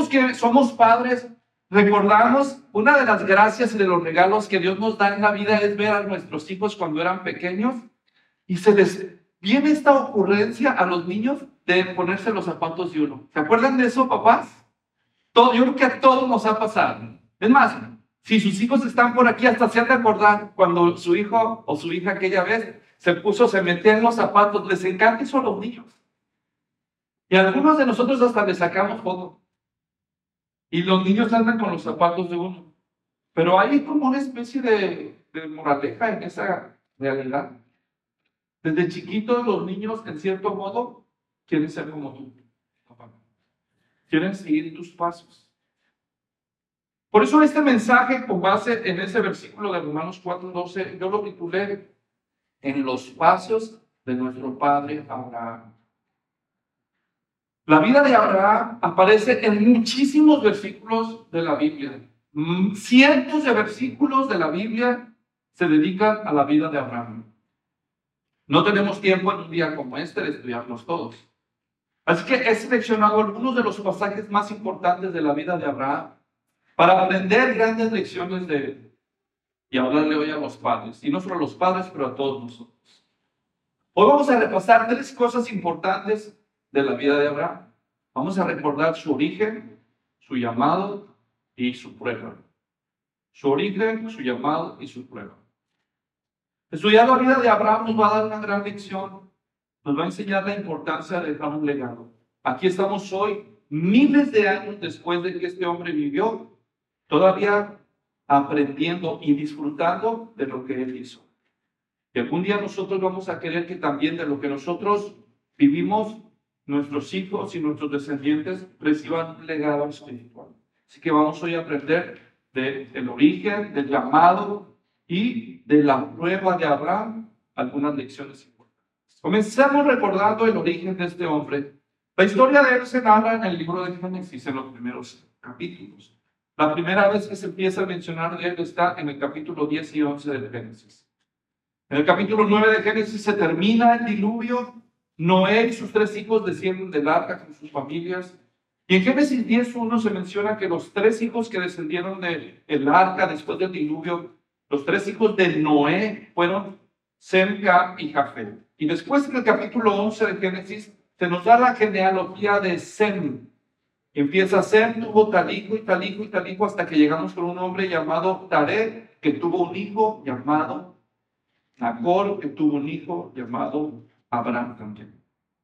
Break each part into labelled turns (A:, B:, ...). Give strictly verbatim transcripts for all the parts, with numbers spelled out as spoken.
A: Aquellos que somos padres, recordamos una de las gracias y de los regalos que Dios nos da en la vida es ver a nuestros hijos cuando eran pequeños y se les viene esta ocurrencia a los niños de ponerse los zapatos de uno. ¿Se acuerdan de eso, papás? Todo, yo creo que a todos nos ha pasado. Es más, si sus hijos están por aquí, hasta se han de acordar cuando su hijo o su hija aquella vez se puso, se metía en los zapatos. Les encanta eso a los niños. Y a algunos de nosotros hasta les sacamos foto. Y los niños andan con los zapatos de uno. Pero hay como una especie de, de moraleja en esa realidad. Desde chiquitos los niños, en cierto modo, quieren ser como tú, papá. Quieren seguir tus pasos. Por eso este mensaje, con base en ese versículo de Romanos cuatro doce, yo lo titulé En los pasos de nuestro padre Abraham. La vida de Abraham aparece en muchísimos versículos de la Biblia. Cientos de versículos de la Biblia se dedican a la vida de Abraham. No tenemos tiempo en un día como este de estudiarlos todos. Así que he seleccionado algunos de los pasajes más importantes de la vida de Abraham para aprender grandes lecciones de él y hablarle hoy a los padres. Y no solo a los padres, pero a todos nosotros. Hoy vamos a repasar tres cosas importantes de la vida de Abraham. Vamos a recordar su origen, su llamado y su prueba. Su origen, su llamado y su prueba. Estudiar la vida de Abraham nos va a dar una gran lección. Nos va a enseñar la importancia de dejar un legado. Aquí estamos hoy, miles de años después de que este hombre vivió, todavía aprendiendo y disfrutando de lo que él hizo. Y algún día nosotros vamos a querer que también de lo que nosotros vivimos, nuestros hijos y nuestros descendientes reciban un legado espiritual. Así que vamos hoy a aprender del origen, del llamado y de la prueba de Abraham, algunas lecciones importantes. Comencemos recordando el origen de este hombre. La historia de él se narra en el libro de Génesis, en los primeros capítulos. La primera vez que se empieza a mencionar de él está en el capítulo diez y once de Génesis. En el capítulo nueve de Génesis se termina el diluvio. Noé y sus tres hijos descienden del arca con sus familias. Y en Génesis diez uno se menciona que los tres hijos que descendieron del arca después del diluvio, los tres hijos de Noé fueron Sem, Cam y Jafet. Y después en el capítulo once de Génesis se nos da la genealogía de Sem. Empieza Sem, tuvo tal hijo y tal hijo y tal hijo hasta que llegamos con un hombre llamado Taré, que tuvo un hijo llamado Nacor, que tuvo un hijo llamado Abraham también.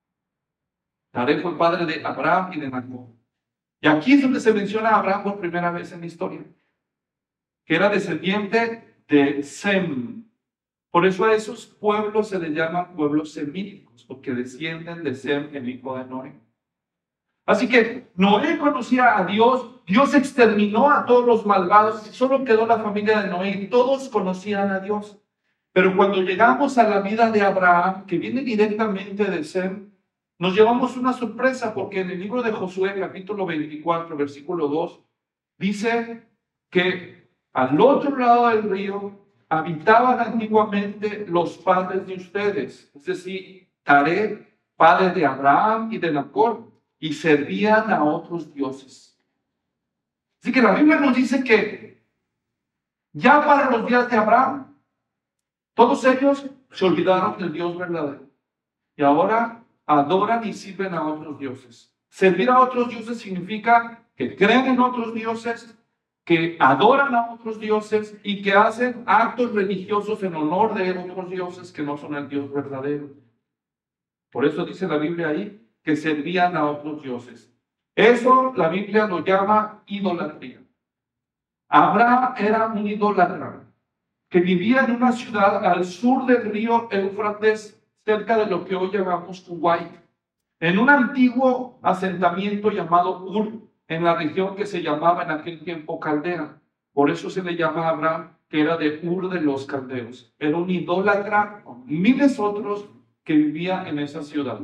A: Taré fue el padre de Abraham y de Nacor. Y aquí es donde se menciona a Abraham por primera vez en la historia, que era descendiente de Sem. Por eso a esos pueblos se les llaman pueblos semíticos, porque descienden de Sem, el hijo de Noé. Así que Noé conocía a Dios, Dios exterminó a todos los malvados y solo quedó la familia de Noé y todos conocían a Dios. Pero cuando llegamos a la vida de Abraham, que viene directamente de Sem, nos llevamos una sorpresa porque en el libro de Josué, capítulo veinticuatro, versículo dos, dice que al otro lado del río habitaban antiguamente los padres de ustedes, es decir, Taré, padre de Abraham y de Nacor, y servían a otros dioses. Así que la Biblia nos dice que ya para los días de Abraham, todos ellos se olvidaron del Dios verdadero y ahora adoran y sirven a otros dioses. Servir a otros dioses significa que creen en otros dioses, que adoran a otros dioses y que hacen actos religiosos en honor de otros dioses que no son el Dios verdadero. Por eso dice la Biblia ahí que servían a otros dioses. Eso la Biblia lo llama idolatría. Abraham era un idólatra que vivía en una ciudad al sur del río Éufrates, cerca de lo que hoy llamamos Kuwait, en un antiguo asentamiento llamado Ur, en la región que se llamaba en aquel tiempo Caldea. Por eso se le llama a Abraham que era de Ur de los Caldeos. Era un idólatra con miles otros que vivía en esa ciudad.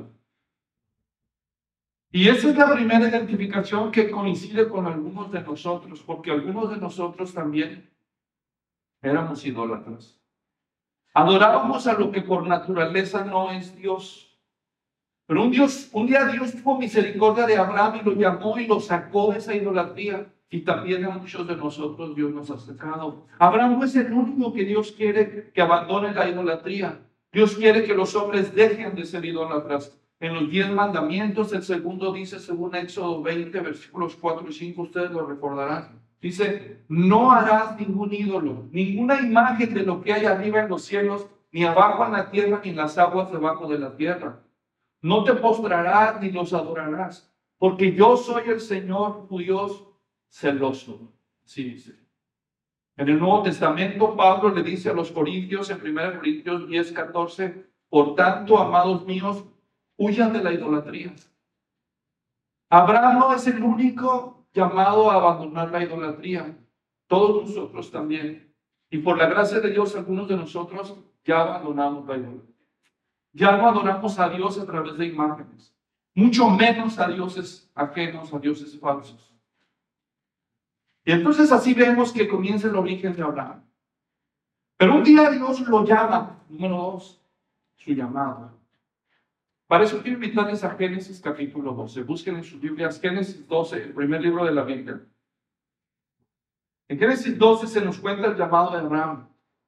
A: Y esa es la primera identificación que coincide con algunos de nosotros, porque algunos de nosotros también éramos idólatras. Adorábamos a lo que por naturaleza no es Dios. Pero un, Dios, un día Dios tuvo misericordia de Abraham y lo llamó y lo sacó de esa idolatría. Y también a muchos de nosotros Dios nos ha sacado. Abraham no es el único que Dios quiere que abandone la idolatría. Dios quiere que los hombres dejen de ser idólatras. En los diez mandamientos, el segundo dice, según Éxodo veinte, versículos cuatro y cinco, ustedes lo recordarán. Dice, no harás ningún ídolo, ninguna imagen de lo que hay arriba en los cielos, ni abajo en la tierra, ni en las aguas debajo de la tierra. No te postrarás ni los adorarás, porque yo soy el Señor, tu Dios celoso. Sí, dice. En el Nuevo Testamento, Pablo le dice a los corintios, en primera Corintios diez, catorce, por tanto, amados míos, huyan de la idolatría. Abraham no es el único llamado a abandonar la idolatría. Todos nosotros también. Y por la gracia de Dios, algunos de nosotros ya abandonamos la idolatría. Ya no adoramos a Dios a través de imágenes. Mucho menos a dioses ajenos, a dioses falsos. Y entonces así vemos que comienza el origen de Abraham. Pero un día Dios lo llama. Número dos, su llamado. Para eso quiero invitarles a Génesis capítulo doce. Busquen en sus Biblias Génesis doce, el primer libro de la Biblia. En Génesis doce se nos cuenta el llamado de Abraham.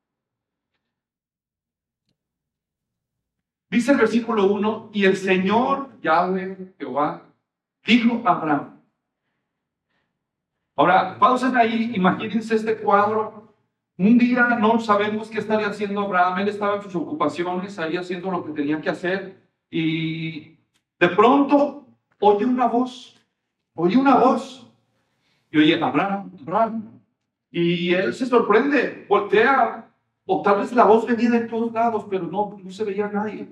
A: Dice el versículo uno, y el Señor, Yahweh, Jehová, dijo a Abraham. Ahora, pausen ahí, imagínense este cuadro. Un día no sabemos qué estaría haciendo Abraham. Él estaba en sus ocupaciones, ahí haciendo lo que tenía que hacer. Y de pronto oye una voz, oye una voz. Y oye, Abraham, Abraham. Y él se sorprende, voltea, o tal vez la voz venía de todos lados, pero no, no se veía nadie.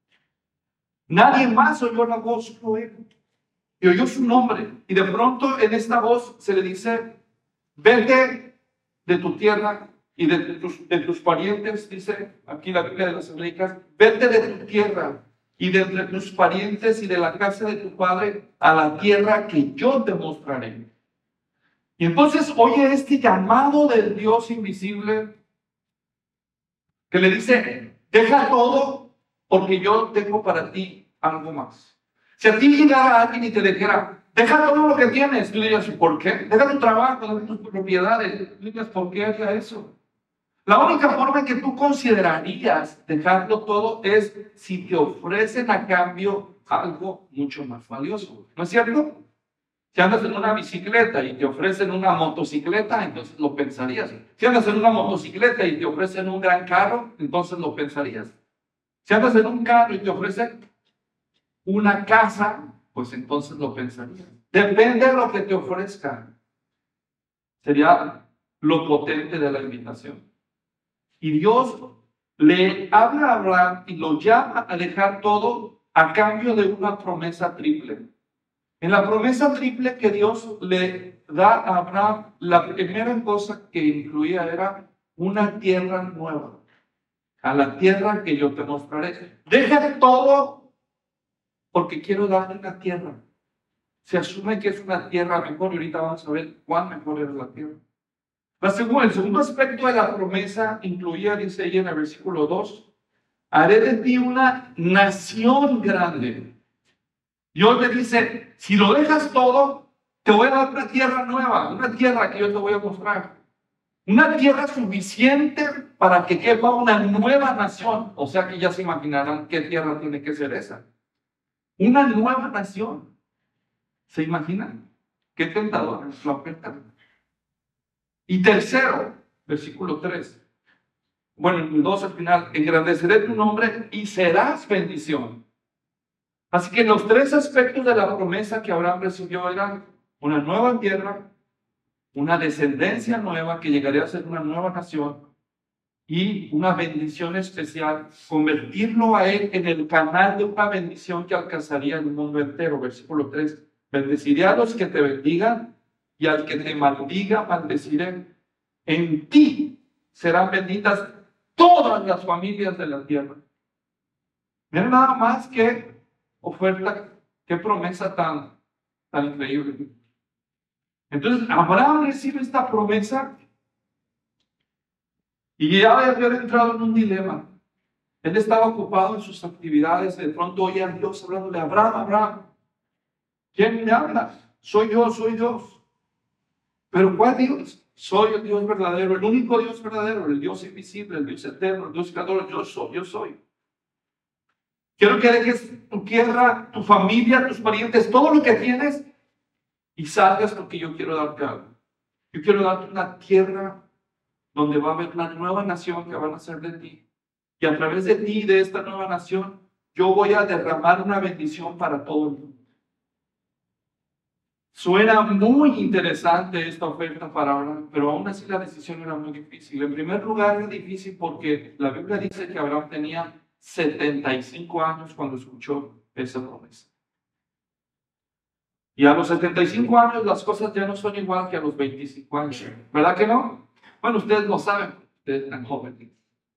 A: Nadie más oyó la voz, solo él. Y oyó su nombre. Y de pronto en esta voz se le dice, vete de tu tierra y de tus, de tus parientes, dice aquí la Biblia de las Américas, vete de tu tierra y de entre tus parientes y de la casa de tu padre a la tierra que yo te mostraré. Y entonces oye este llamado del Dios invisible que le dice, deja todo porque yo tengo para ti algo más. Si a ti llegara alguien y te dijera, deja todo lo que tienes, tú dirías, ¿por qué? Deja tu trabajo, deja tus propiedades. Tú dirías, ¿por qué haría eso? La única forma en que tú considerarías dejarlo todo es si te ofrecen a cambio algo mucho más valioso. ¿No es cierto? Si andas en una bicicleta y te ofrecen una motocicleta, entonces lo pensarías. Si andas en una motocicleta y te ofrecen un gran carro, entonces lo pensarías. Si andas en un carro y te ofrecen una casa, pues entonces lo pensarías. Depende de lo que te ofrezcan. Sería lo potente de la invitación. Y Dios le habla a Abraham y lo llama a dejar todo a cambio de una promesa triple. En la promesa triple que Dios le da a Abraham, la primera cosa que incluía era una tierra nueva. A la tierra que yo te mostraré. Deja todo porque quiero darle una tierra. Se asume que es una tierra mejor y ahorita vamos a ver cuán mejor es la tierra. La segunda, el segundo aspecto de la promesa incluía, dice ahí en el versículo dos, haré de ti una nación grande. Dios le dice, si lo dejas todo, te voy a dar una tierra nueva, una tierra que yo te voy a mostrar. Una tierra suficiente para que quepa una nueva nación. O sea que ya se imaginarán qué tierra tiene que ser esa. Una nueva nación. ¿Se imaginan? Qué tentador es la oferta. Y tercero, versículo tres. Bueno, el dos al final, engrandeceré tu nombre y serás bendición. Así que los tres aspectos de la promesa que Abraham recibió eran una nueva tierra, una descendencia nueva que llegaría a ser una nueva nación y una bendición especial, convertirlo a él en el canal de una bendición que alcanzaría el mundo entero. Versículo tres, bendeciré a los que te bendigan y al que te maldiga, maldeciré. En ti serán benditas todas las familias de la tierra. Miren nada más que oferta, qué promesa tan, tan increíble. Entonces, Abraham recibe esta promesa y ya había entrado en un dilema. Él estaba ocupado en sus actividades. De pronto oye a Dios hablándole: Abraham, Abraham, ¿quién me habla? Soy yo, soy Dios. ¿Pero cuál Dios? Soy el Dios verdadero, el único Dios verdadero, el Dios invisible, el Dios eterno, el Dios creador. Yo soy, yo soy. Quiero que dejes tu tierra, tu familia, tus parientes, todo lo que tienes, y salgas, porque yo quiero darte algo. Yo quiero darte una tierra donde va a haber una nueva nación que va a nacer de ti. Y a través de ti, de esta nueva nación, yo voy a derramar una bendición para todo el mundo. Suena muy interesante esta oferta para Abraham, pero aún así la decisión era muy difícil. En primer lugar, es difícil porque la Biblia dice que Abraham tenía setenta y cinco años cuando escuchó esa promesa. Y a los setenta y cinco años las cosas ya no son igual que a los veinticinco años. ¿Verdad que no? Bueno, ustedes lo saben, ustedes están jóvenes.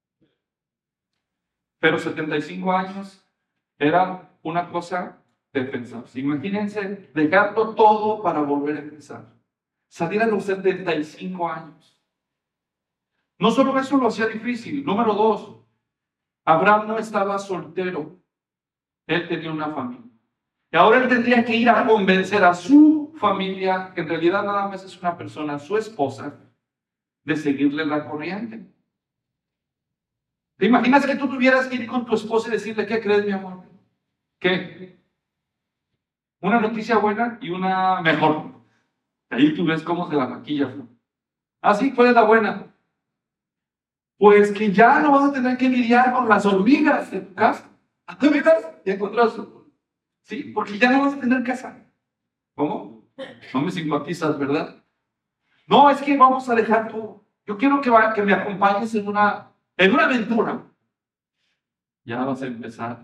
A: Pero setenta y cinco años era una cosa de pensar. Imagínense dejarlo todo para volver a empezar. Salir a los setenta y cinco años. No solo eso lo hacía difícil. Número dos, Abraham no estaba soltero. Él tenía una familia. Y ahora él tendría que ir a convencer a su familia, que en realidad nada más es una persona, su esposa, de seguirle la corriente. ¿Te imaginas que tú tuvieras que ir con tu esposa y decirle: ¿qué crees, mi amor? ¿Qué? Una noticia buena y una mejor. Ahí tú ves cómo se la maquillas, ¿no? Ah, sí, ¿cuál es la buena? Pues que ya no vas a tener que lidiar con las hormigas de tu casa. ¿Te miras? Ya encontraste. Sí, porque ya no vas a tener casa. ¿Cómo? No me simpatizas, ¿verdad? No, es que vamos a dejar todo. Yo quiero que, va, que me acompañes en una, en una aventura. Ya vas a empezar.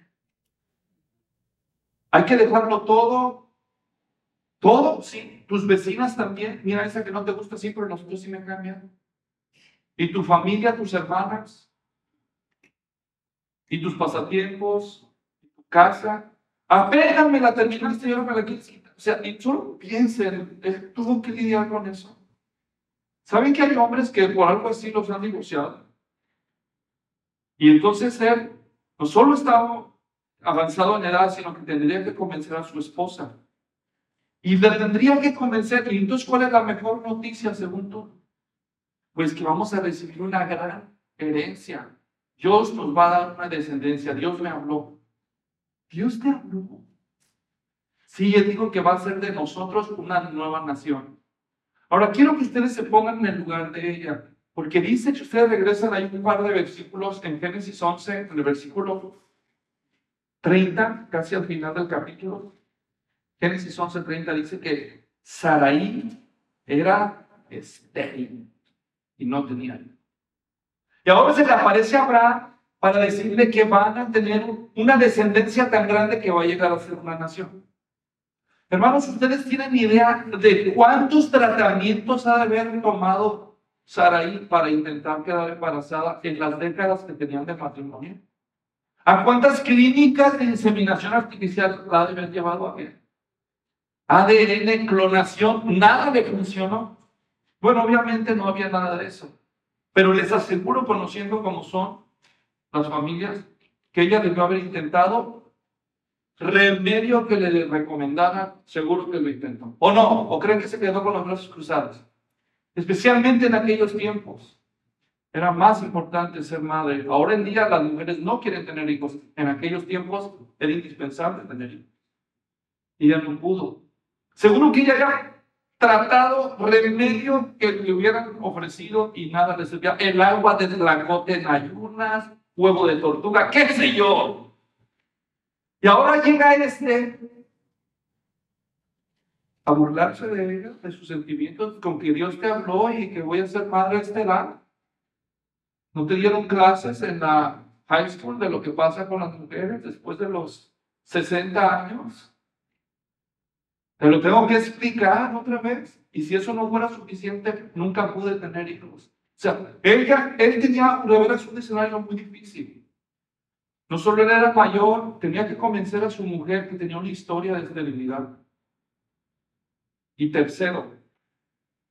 A: Hay que dejarlo todo. Todo, sí. Tus vecinas también. Mira, esa que no te gusta, sí, pero nosotros sí me cambian. Y tu familia, tus hermanas. Y tus pasatiempos. Y tu casa. Apenas me la terminaste y ahora me la quieres quitar. O sea, y solo piensen, eh, tuvo que lidiar con eso. ¿Saben que hay hombres que por algo así los han divorciado? Y entonces él no solo estaba avanzado en edad, sino que tendría que convencer a su esposa. Y le tendría que convencer. Y entonces, ¿cuál es la mejor noticia según tú? Pues que vamos a recibir una gran herencia. Dios nos va a dar una descendencia. Dios me habló. Dios te habló. Sí, Él dijo que va a ser de nosotros una nueva nación. Ahora, quiero que ustedes se pongan en el lugar de ella. Porque dice que ustedes regresan ahí un par de versículos en Génesis once, en el versículo treinta, casi al final del capítulo. Génesis once, treinta dice que Sarai era estéril y no tenía hijo. Y ahora se le aparece a Abraham para decirle que van a tener una descendencia tan grande que va a llegar a ser una nación. Hermanos, ¿ustedes tienen idea de cuántos tratamientos ha de haber tomado Sarai para intentar quedar embarazada en las décadas que tenían de matrimonio? ¿A cuántas clínicas de inseminación artificial la ha de haber llevado a él? A D N, clonación, nada le funcionó. Bueno, obviamente no había nada de eso. Pero les aseguro, conociendo cómo son las familias, que ella debió haber intentado remedio que le recomendara, seguro que lo intentó. ¿O no? ¿O creen que se quedó con los brazos cruzados? Especialmente en aquellos tiempos. Era más importante ser madre. Ahora en día las mujeres no quieren tener hijos. En aquellos tiempos era indispensable tener hijos. Y ella no pudo. Seguro que ella había tratado remedio que le hubieran ofrecido y nada le servía. El agua de langote en ayunas, huevo de tortuga, qué sé yo. Y ahora llega este a burlarse de ella, de sus sentimientos, con que Dios te habló y que voy a ser madre a esta edad. ¿No te dieron clases en la high school de lo que pasa con las mujeres después de los sesenta años? Te lo tengo que explicar otra vez. Y si eso no fuera suficiente, nunca pude tener hijos. O sea, ella, él tenía de veras un escenario muy difícil. No solo él era mayor, tenía que convencer a su mujer que tenía una historia de esterilidad. Y tercero,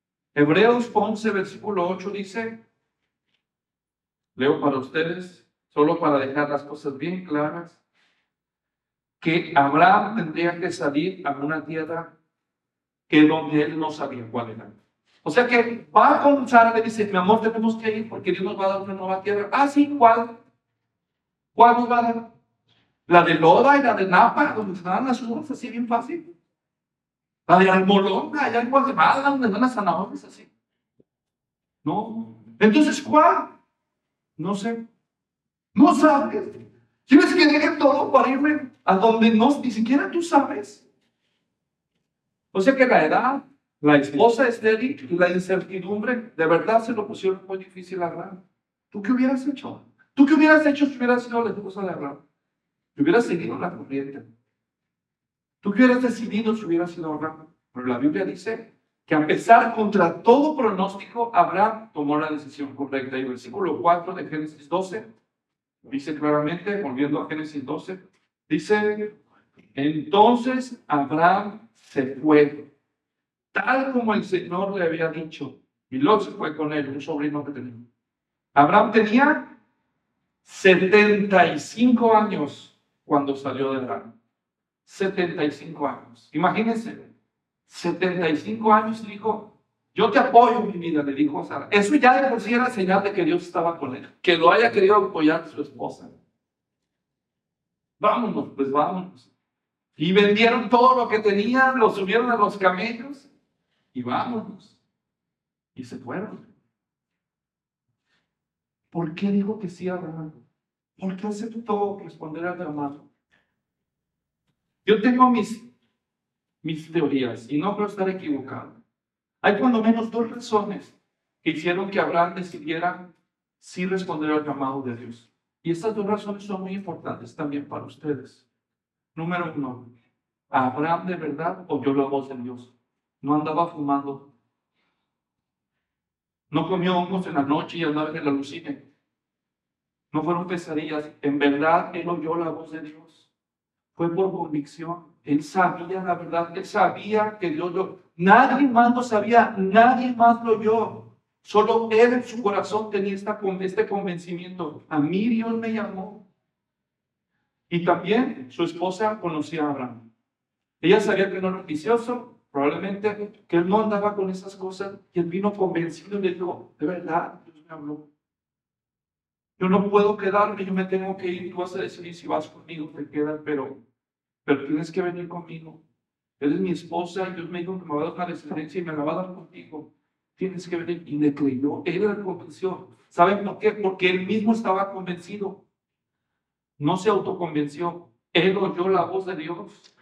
A: Hebreos once, versículo ocho dice, leo para ustedes, solo para dejar las cosas bien claras, que Abraham tendría que salir a una tierra que donde él no sabía cuál era. O sea que va con Sara, le dice, mi amor, tenemos que ir porque Dios nos va a dar una nueva tierra. Ah, sí, ¿cuál? ¿Cuál nos va a dar? La de Loda y la de Napa, donde se dan las uvas, así bien fácil. La de Almolonga, allá en Guatemala, donde dan las zanahorias, así. No. Entonces, ¿cuál? No sé. No sabes. ¿Quieres que deje todo para irme a donde no, ni siquiera tú sabes? O sea que la edad, la esposa estéril y la incertidumbre, de verdad se lo pusieron muy difícil a Abraham. ¿Tú qué hubieras hecho? ¿Tú qué hubieras hecho si hubieras sido la esposa de Abraham? ¿Te hubieras seguido la corriente? ¿Tú qué hubieras decidido si hubieras sido Abraham? Pero la Biblia dice que a pesar contra todo pronóstico, Abraham tomó la decisión correcta. Y el versículo cuatro de Génesis doce dice claramente, volviendo a Génesis doce, dice, entonces Abraham se fue, tal como el Señor le había dicho, y Lot se fue con él, un sobrino que tenía. Abraham tenía setenta y cinco años cuando salió de Abraham. setenta y cinco años. Imagínense, setenta y cinco años y dijo, yo te apoyo mi vida, le dijo a Sara. Eso ya de por sí era señal de que Dios estaba con él, que lo haya querido apoyar su esposa. Vámonos, pues vámonos. Y vendieron todo lo que tenían, lo subieron a los camellos y vámonos. Y se fueron. ¿Por qué dijo que sí a Abraham? ¿Por qué aceptó responder al llamado? Yo tengo mis, mis teorías y no creo estar equivocado. Hay cuando menos dos razones que hicieron que Abraham decidiera sí responder al llamado de Dios. Y estas dos razones son muy importantes también para ustedes. Número uno, Abraham de verdad oyó la voz de Dios. No andaba fumando. No comió hongos en la noche y andaba en el alucine. No fueron pesadillas. En verdad, él oyó la voz de Dios. Fue por convicción. Él sabía la verdad. Él sabía que Dios lo... Nadie más lo sabía. Nadie más lo oyó. Solo él en su corazón tenía esta, este convencimiento. A mí Dios me llamó. Y también su esposa conocía a Abraham. Ella sabía que no era ambicioso. Probablemente que él no andaba con esas cosas. Y él vino convencido y le dijo, de verdad, Dios me habló. Yo no puedo quedarme, yo me tengo que ir. Tú vas a decidir si vas conmigo, te quedas, pero, pero tienes que venir conmigo. Eres mi esposa y Dios me dijo que me va a dar una descendencia y me la va a dar contigo. Tienes que venir. Y le creyó, él la convenció. ¿Saben por qué? Porque él mismo estaba convencido. No se autoconvenció. Él oyó la voz de Dios.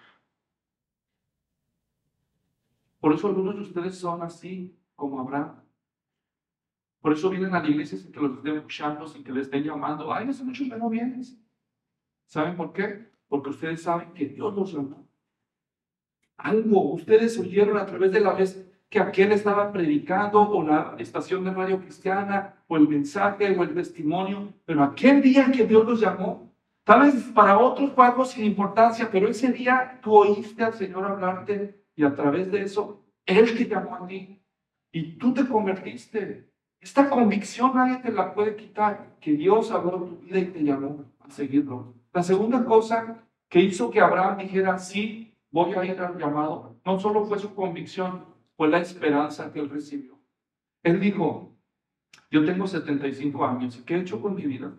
A: Por eso algunos de ustedes son así, como Abraham. Por eso vienen a la iglesia sin que los estén escuchando, sin que les estén llamando. Ay, hace mucho que no vienes. ¿Saben por qué? Porque ustedes saben que Dios los llamó. Algo, ustedes oyeron a través de la vez que aquel estaba predicando, o la estación de radio cristiana, o el mensaje, o el testimonio, pero aquel día que Dios los llamó, tal vez para otros fue algo sin importancia, pero ese día tú oíste al Señor hablarte, y a través de eso, Él te llamó a ti, y tú te convertiste. Esta convicción nadie te la puede quitar, que Dios habló en tu vida y te llamó a seguirlo. La segunda cosa que hizo que Abraham dijera, sí, voy a ir al llamado, no solo fue su convicción, fue la esperanza que él recibió. Él dijo, yo tengo setenta y cinco años, ¿y qué he hecho con mi vida?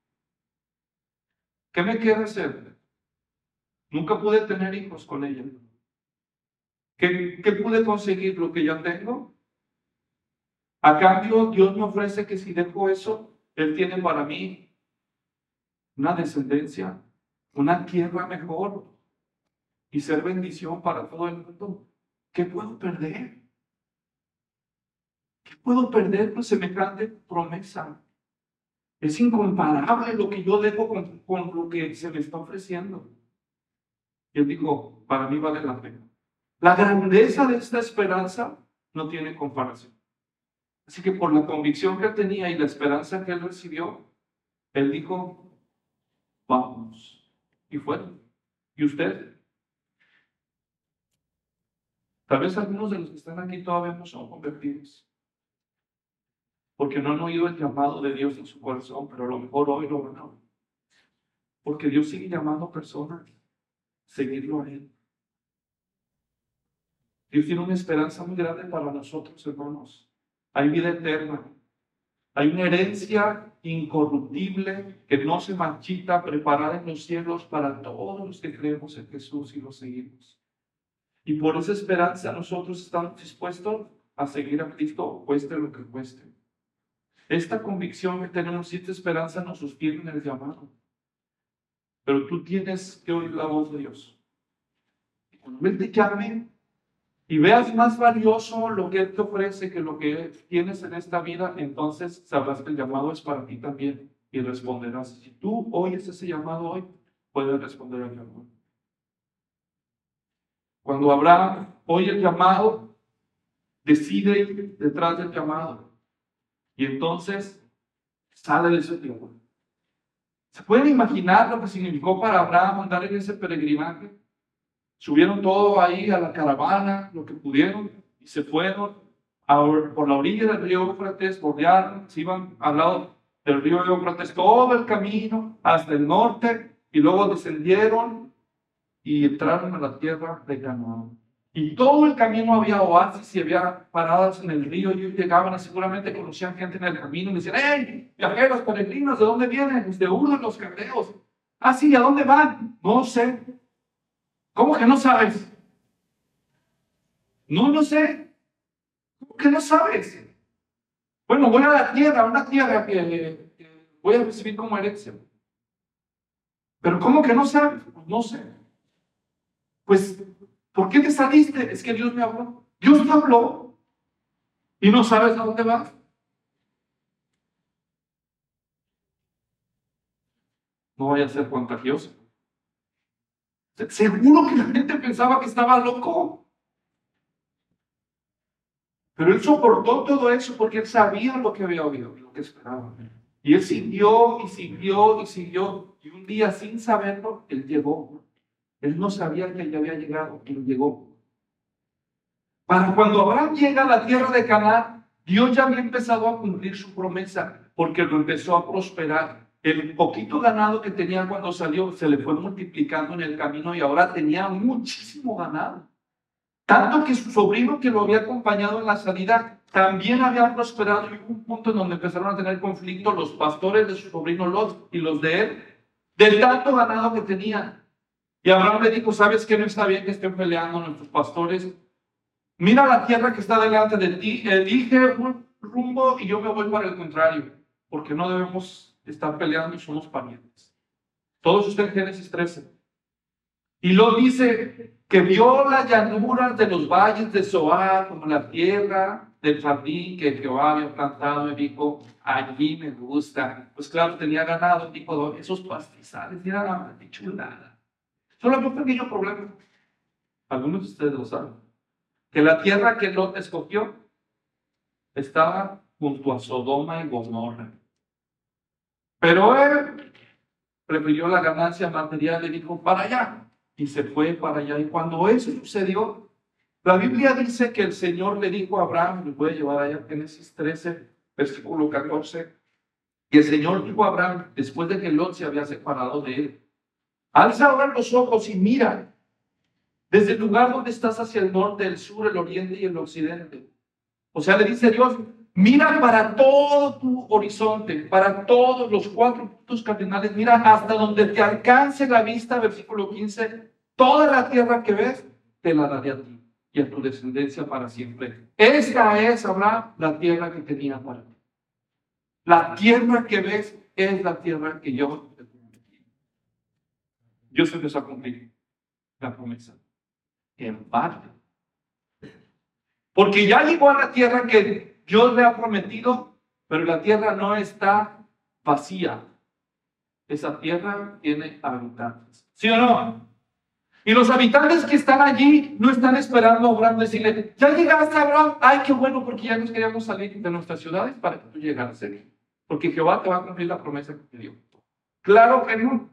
A: ¿Qué me queda hacer? Nunca pude tener hijos con ella. ¿Qué, qué pude conseguir? Lo que ya tengo. A cambio, Dios me ofrece que si dejo eso, Él tiene para mí una descendencia, una tierra mejor y ser bendición para todo el mundo. ¿Qué puedo perder? ¿Qué puedo perder con semejante promesa? Es incomparable lo que yo dejo con, con lo que se me está ofreciendo. Y Él dijo, para mí vale la pena. La grandeza de esta esperanza no tiene comparación. Así que por la convicción que él tenía y la esperanza que él recibió, él dijo, vamos. Y fueron. ¿Y usted? Tal vez algunos de los que están aquí todavía no son convertidos, porque no han oído el llamado de Dios en su corazón, pero a lo mejor hoy lo van a oír. Porque Dios sigue llamando a personas a seguirlo a Él. Dios tiene una esperanza muy grande para nosotros, hermanos. Hay vida eterna. Hay una herencia incorruptible que no se marchita, preparada en los cielos para todos los que creemos en Jesús y lo seguimos. Y por esa esperanza nosotros estamos dispuestos a seguir a Cristo, cueste lo que cueste. Esta convicción que tenemos y esta esperanza nos sostiene en el llamado. Pero tú tienes que oír la voz de Dios. Cuando Él te llame y veas más valioso lo que Él te ofrece que lo que tienes en esta vida, entonces sabrás que el llamado es para ti también y responderás. Si tú oyes ese llamado hoy, puedes responder al llamado. Cuando Abraham oye el llamado, decide ir detrás del llamado. Y entonces sale de ese tiempo. ¿Se pueden imaginar lo que significó para Abraham andar en ese peregrinaje? Subieron todo ahí a la caravana, lo que pudieron, y se fueron a, por la orilla del río Éufrates, bordearon, se iban al lado del río Éufrates todo el camino hasta el norte, y luego descendieron y entraron a la tierra de Canaán. Y todo el camino había oasis y había paradas en el río, y ellos llegaban y seguramente conocían gente en el camino y decían: ¡hey, viajeros, peregrinos, ¿de dónde vienen? Desde Ur de los Caldeos. Ah, sí, ¿a dónde van? No sé. ¿Cómo que no sabes? No, no sé. ¿Cómo que no sabes? Bueno, voy a la tierra, una tierra que, que voy a recibir como herencia. Pero ¿cómo que no sabes? Pues no sé. Pues, ¿por qué te saliste? Es que Dios me habló. Dios te habló y no sabes a dónde vas. No vaya a ser contagioso. Seguro que la gente pensaba que estaba loco. Pero él soportó todo eso porque él sabía lo que había oído y lo que esperaba. Y él siguió y siguió y siguió. Y un día, sin saberlo, él llegó. Él no sabía que él ya había llegado, él llegó. Para cuando Abraham llega a la tierra de Canaán, Dios ya había empezado a cumplir su promesa, porque lo empezó a prosperar. El poquito ganado que tenía cuando salió se le fue multiplicando en el camino y ahora tenía muchísimo ganado. Tanto que su sobrino que lo había acompañado en la salida también había prosperado, y hubo un punto en donde empezaron a tener conflicto los pastores de su sobrino Lot y los de él, del tanto ganado que tenía. Y Abraham le dijo: ¿sabes qué? No está bien que estén peleando nuestros pastores. Mira la tierra que está delante de ti, elige un rumbo y yo me voy para el contrario, porque no debemos estar peleando, somos parientes. Todo eso está en Génesis trece. Y lo dice que vio las llanuras de los valles de Zoar, como la tierra del jardín que Jehová había plantado, y dijo: allí me gusta. Pues claro, tenía ganado, dijo, esos pastizales, era una chulada. Solo había un pequeño problema. Algunos de ustedes lo saben. Que la tierra que Lot escogió estaba junto a Sodoma y Gomorra. Pero él prefirió la ganancia material y dijo: para allá. Y se fue para allá. Y cuando eso sucedió, la Biblia dice que el Señor le dijo a Abraham, le voy a llevar allá, Génesis trece, versículo catorce, y el Señor dijo a Abraham, después de que Lot se había separado de él: alza ahora los ojos y mira, desde el lugar donde estás hacia el norte, el sur, el oriente y el occidente. O sea, le dice Dios: mira para todo tu horizonte, para todos los cuatro puntos cardinales, mira hasta donde te alcance la vista, versículo quince, toda la tierra que ves, te la daré a ti y a tu descendencia para siempre. Esta es, Abraham, la tierra que tenía para ti. La tierra que ves es la tierra que yo te prometí. Dios empezó a cumplir la promesa. En parte. Porque ya llegó a la tierra que Dios le ha prometido, pero la tierra no está vacía. Esa tierra tiene habitantes. ¿Sí o no? Y los habitantes que están allí no están esperando a Abraham decirle: ya llegaste, Abraham. Ay, qué bueno, porque ya nos queríamos salir de nuestras ciudades para que tú llegaras aquí. Porque Jehová te va a cumplir la promesa que te dio. Claro que no.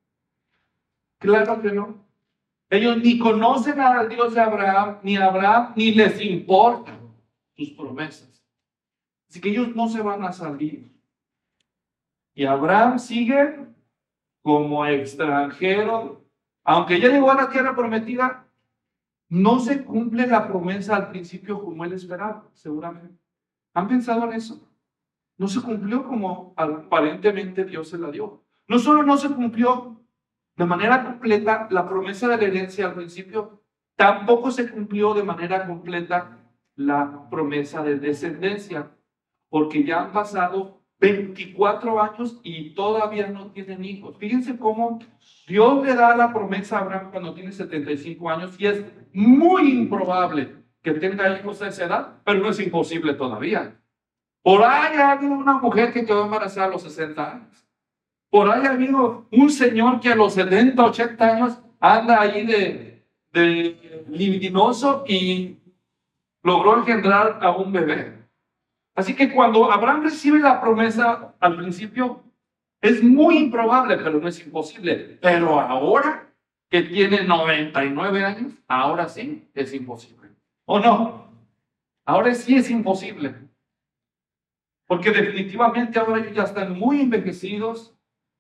A: Claro que no. Ellos ni conocen al Dios de Abraham, ni a Abraham, ni les importan sus promesas. Así que ellos no se van a salir. Y Abraham sigue como extranjero, aunque ya llegó a la tierra prometida, no se cumple la promesa al principio como él esperaba, seguramente. ¿Han pensado en eso? No se cumplió como aparentemente Dios se la dio. No solo no se cumplió de manera completa la promesa de la herencia al principio, tampoco se cumplió de manera completa la promesa de descendencia, porque ya han pasado veinticuatro años y todavía no tienen hijos. Fíjense cómo Dios le da la promesa a Abraham cuando tiene setenta y cinco años y es muy improbable que tenga hijos a esa edad, pero no es imposible todavía. Por ahí ha habido una mujer que quedó embarazada a los sesenta años. Por ahí ha habido un señor que a los setenta, ochenta años anda ahí de, de libidinoso y logró engendrar a un bebé. Así que cuando Abraham recibe la promesa al principio, es muy improbable, pero no es imposible. Pero ahora que tiene noventa y nueve años, ahora sí es imposible. ¿O no? Ahora sí es imposible. Porque definitivamente ahora ellos ya están muy envejecidos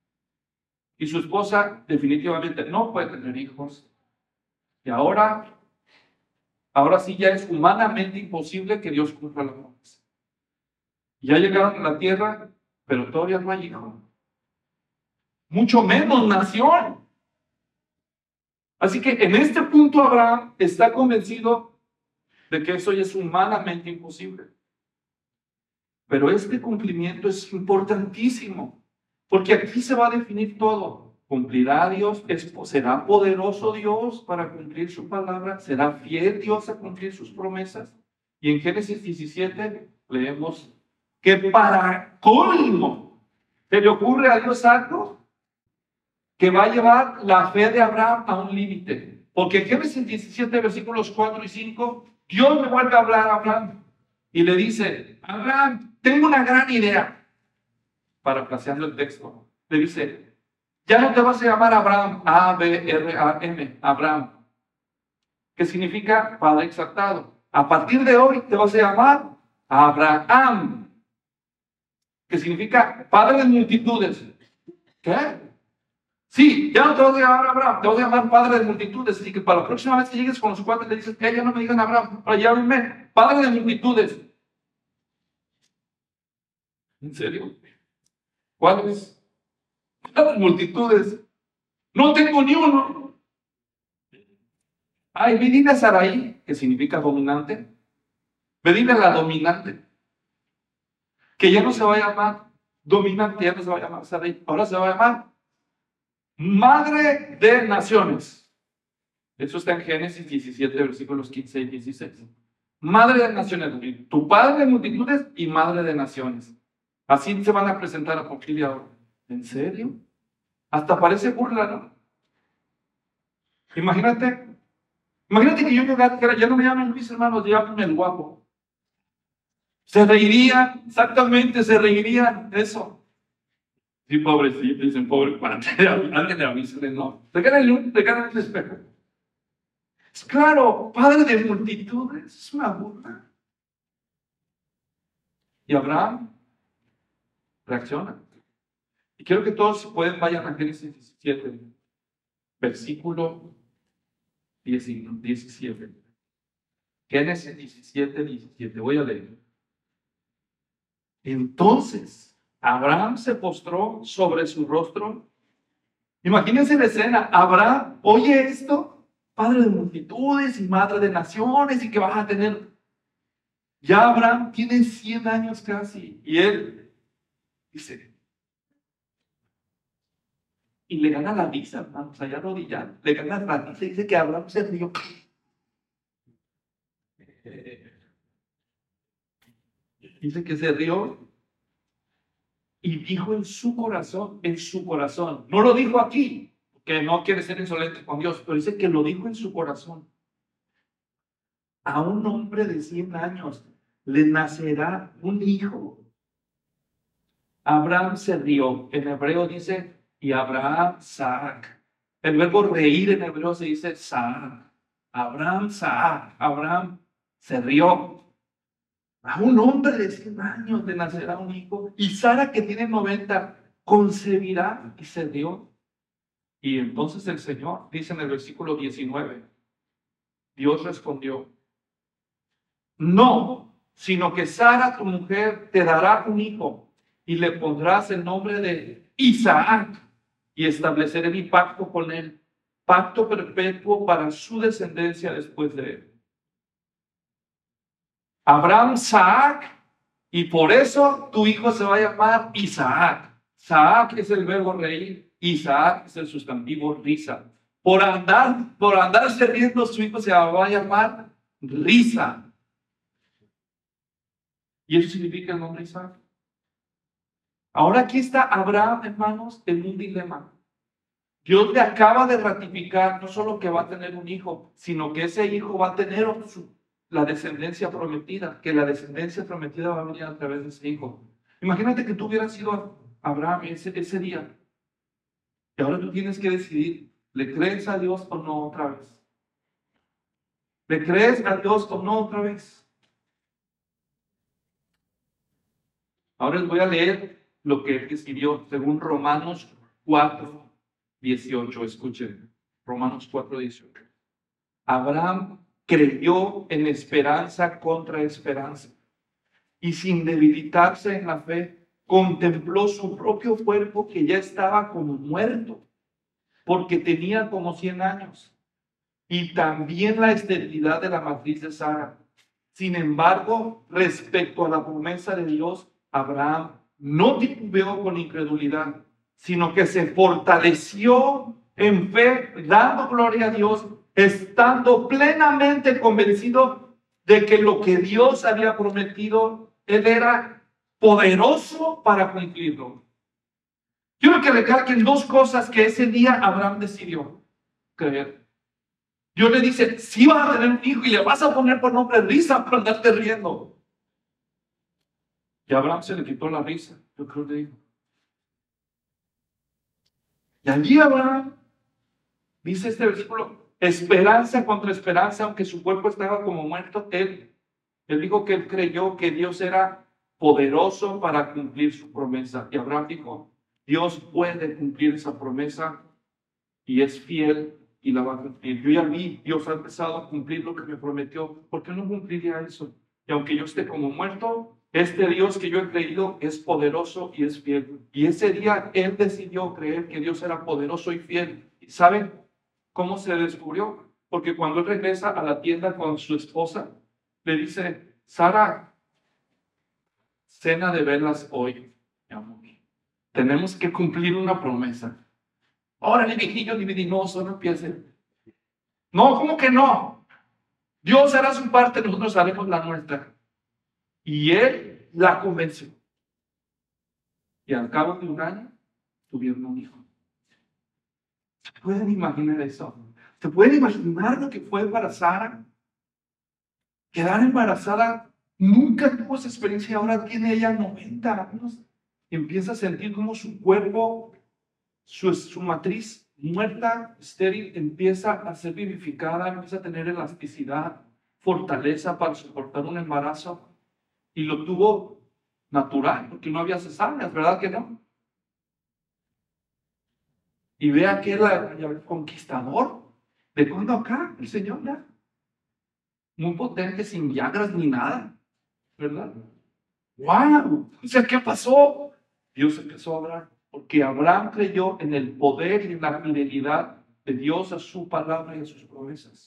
A: y su esposa definitivamente no puede tener hijos. Y ahora, ahora sí ya es humanamente imposible que Dios cumpla la promesa. Ya llegaron a la tierra, pero todavía no hay hijo. Mucho menos nación. Así que en este punto Abraham está convencido de que eso ya es humanamente imposible. Pero este cumplimiento es importantísimo, porque aquí se va a definir todo. ¿Cumplirá Dios? ¿Será poderoso Dios para cumplir su palabra? ¿Será fiel Dios a cumplir sus promesas? Y en Génesis diecisiete leemos que para colmo se le ocurre a Dios algo que va a llevar la fe de Abraham a un límite. Porque en Génesis diecisiete, versículos cuatro y cinco, Dios le vuelve a hablar a Abraham y le dice: Abraham, tengo una gran idea. Parafraseando el texto, le dice: ya no te vas a llamar Abraham, A B R A M, Abraham, que significa Padre exaltado. A partir de hoy te vas a llamar Abraham, que significa Padre de multitudes. ¿Qué? Sí, ya no te vas a llamar Abraham, te vas a llamar Padre de multitudes. Así que para la próxima vez que llegues con los cuates le dices: que ya no me digan Abraham, ahora llámenme Padre de multitudes. ¿En serio? ¿Cuáles? Las multitudes. No tengo ni uno. Ay, ve dile a Sarai, que significa dominante. Ve dile a la dominante que ya no se va a llamar dominante, ya no se va a llamar Sarai, ahora se va a llamar Madre de Naciones. Eso está en Génesis diecisiete, versículos quince y dieciséis. Madre de Naciones, tu padre de multitudes y madre de naciones. Así se van a presentar a partir de ahora. ¿En serio? Hasta parece burla, ¿no? Imagínate, imagínate que yo llegara, que ya no me llamen Luis, hermanos, llámenme el guapo. Se reirían, exactamente, se reirían, eso. Sí, pobrecito, dicen, pobre padre, alguien le avisa, no. Regálale el espejo. Es claro, padre de multitudes, es una burla. Y Abraham reacciona. Y quiero que todos, si pueden, vayan a Génesis diecisiete, versículo diecisiete. Génesis diecisiete, diecisiete. Voy a leer. Entonces, Abraham se postró sobre su rostro. Imagínense la escena. Abraham oye esto, padre de multitudes y madre de naciones, y que vas a tener. Ya Abraham tiene cien años casi, y él dice, y le gana la risa, hermanos, allá arrodillado, le gana la risa y dice que Abraham se rió. Dice que se rió y dijo en su corazón, en su corazón, no lo dijo aquí, que no quiere ser insolente con Dios, pero dice que lo dijo en su corazón. A un hombre de cien años le nacerá un hijo. Abraham se rió. En hebreo dice, y Abraham Saak. El verbo reír en hebreo se dice Saak. Abraham Saak. Abraham se rió. A un hombre de cien años le nacerá un hijo. Y Sara, que tiene noventa, concebirá y se rió. Y entonces el Señor dice en el versículo diecinueve, Dios respondió, no, sino que Sara, tu mujer, te dará un hijo y le pondrás el nombre de Isaac y estableceré mi pacto con él, pacto perpetuo para su descendencia después de él. Abraham, Isaac, y por eso tu hijo se va a llamar Isaac. Isaac es el verbo reír, Isaac es el sustantivo risa. Por andar, por andarse riendo, su hijo se va a llamar risa. Y eso significa el nombre Isaac. Ahora aquí está Abraham, hermanos, en un dilema. Dios le acaba de ratificar no solo que va a tener un hijo, sino que ese hijo va a tener su, la descendencia prometida, que la descendencia prometida va a venir a través de ese hijo. Imagínate que tú hubieras sido Abraham ese, ese día. Y ahora tú tienes que decidir, ¿le crees a Dios o no otra vez? ¿Le crees a Dios o no otra vez? Ahora les voy a leer lo que él escribió según Romanos cuatro dieciocho. Escuchen, Romanos cuatro dieciocho. Abraham creyó en esperanza contra esperanza y sin debilitarse en la fe, contempló su propio cuerpo que ya estaba como muerto, porque tenía como cien años, y también la esterilidad de la matriz de Sara. Sin embargo, respecto a la promesa de Dios, Abraham no titubeó con incredulidad, sino que se fortaleció en fe, dando gloria a Dios, estando plenamente convencido de que lo que Dios había prometido, Él era poderoso para cumplirlo. Quiero que recalquen dos cosas que ese día Abraham decidió creer. Dios le dice, sí vas a tener un hijo y le vas a poner por nombre risa por andarte riendo. Y a Abraham se le quitó la risa, yo creo que dijo. Y allí Abraham, dice este versículo, esperanza contra esperanza, aunque su cuerpo estaba como muerto, él, él dijo que él creyó que Dios era poderoso para cumplir su promesa. Y Abraham dijo, Dios puede cumplir esa promesa y es fiel y la va a cumplir. Yo ya vi, Dios ha empezado a cumplir lo que me prometió. ¿Por qué no cumpliría eso? Y aunque yo esté como muerto, este Dios que yo he creído es poderoso y es fiel. Y ese día él decidió creer que Dios era poderoso y fiel. ¿Y saben cómo se descubrió? Porque cuando él regresa a la tienda con su esposa, le dice, Sara, cena de velas hoy, mi amor. Tenemos que cumplir una promesa. Órale, viejillo divinoso, no empiecen. No, ¿cómo que no? Dios hará su parte, nosotros haremos la nuestra. Y él la convenció. Y al cabo de un año, tuvieron un hijo. ¿Se pueden imaginar eso? ¿Se pueden imaginar lo que fue para Sara? Quedar embarazada, nunca tuvo esa experiencia y ahora tiene ella noventa años. Y empieza a sentir como su cuerpo, su, su matriz muerta, estéril, empieza a ser vivificada, empieza a tener elasticidad, fortaleza para soportar un embarazo. Y lo tuvo natural, porque no había cesáreas, ¿verdad que no? Y ve aquel conquistador. ¿De cuándo acá? El Señor ya. Muy potente, sin viagras ni nada, ¿verdad? ¡Wow! O sea, ¿qué pasó? Dios empezó a hablar, porque Abraham creyó en el poder y en la fidelidad de Dios a su palabra y a sus promesas.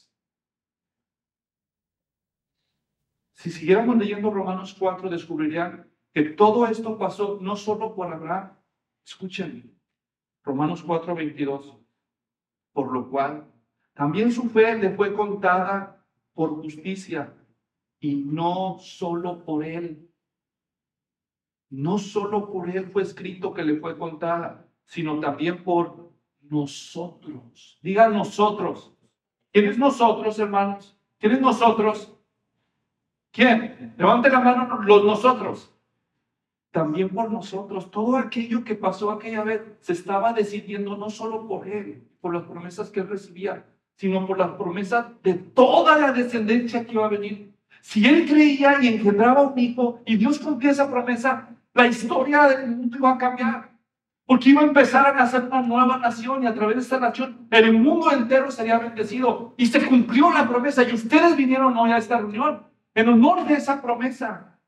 A: Si siguiéramos leyendo Romanos cuatro, descubrirían que todo esto pasó no solo por Abraham. Escuchen, Romanos cuatro, veintidós. Por lo cual, también su fe le fue contada por justicia, y no solo por él. No solo por él fue escrito que le fue contada, sino también por nosotros. Digan nosotros. ¿Quién es nosotros, hermanos? ¿Quién es nosotros? ¿Quién? Levante la mano los nosotros. También por nosotros. Todo aquello que pasó aquella vez se estaba decidiendo no solo por él, por las promesas que él recibía, sino por las promesas de toda la descendencia que iba a venir. Si él creía y engendraba un hijo y Dios cumplía esa promesa, la historia del mundo iba a cambiar. Porque iba a empezar a nacer una nueva nación y a través de esta nación el mundo entero sería bendecido. Y se cumplió la promesa y ustedes vinieron hoy a esta reunión en honor de esa promesa.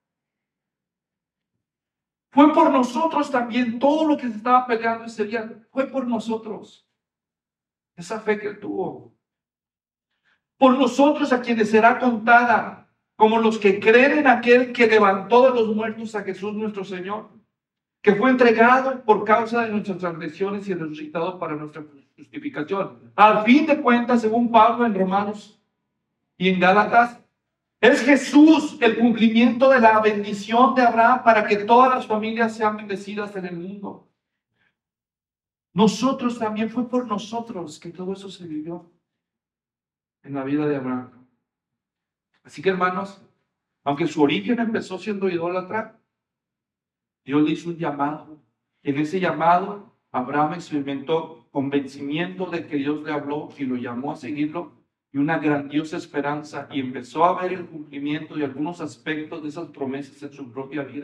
A: Fue por nosotros también, todo lo que se estaba peleando ese día, fue por nosotros. Esa fe que él tuvo. Por nosotros a quienes será contada, como los que creen en aquel que levantó de los muertos a Jesús nuestro Señor, que fue entregado por causa de nuestras transgresiones y resucitado para nuestra justificación. Al fin de cuentas, según Pablo en Romanos y en Gálatas, es Jesús el cumplimiento de la bendición de Abraham para que todas las familias sean bendecidas en el mundo. Nosotros también, fue por nosotros que todo eso se vivió en la vida de Abraham. Así que, hermanos, aunque su origen empezó siendo idólatra, Dios le hizo un llamado. En ese llamado, Abraham experimentó convencimiento de que Dios le habló y lo llamó a seguirlo, y una grandiosa esperanza, y empezó a ver el cumplimiento de algunos aspectos de esas promesas en su propia vida.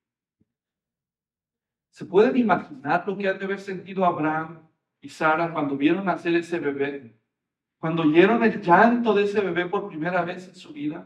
A: ¿Se pueden imaginar lo que han de haber sentido Abraham y Sara cuando vieron nacer ese bebé? Cuando oyeron el llanto de ese bebé por primera vez en su vida.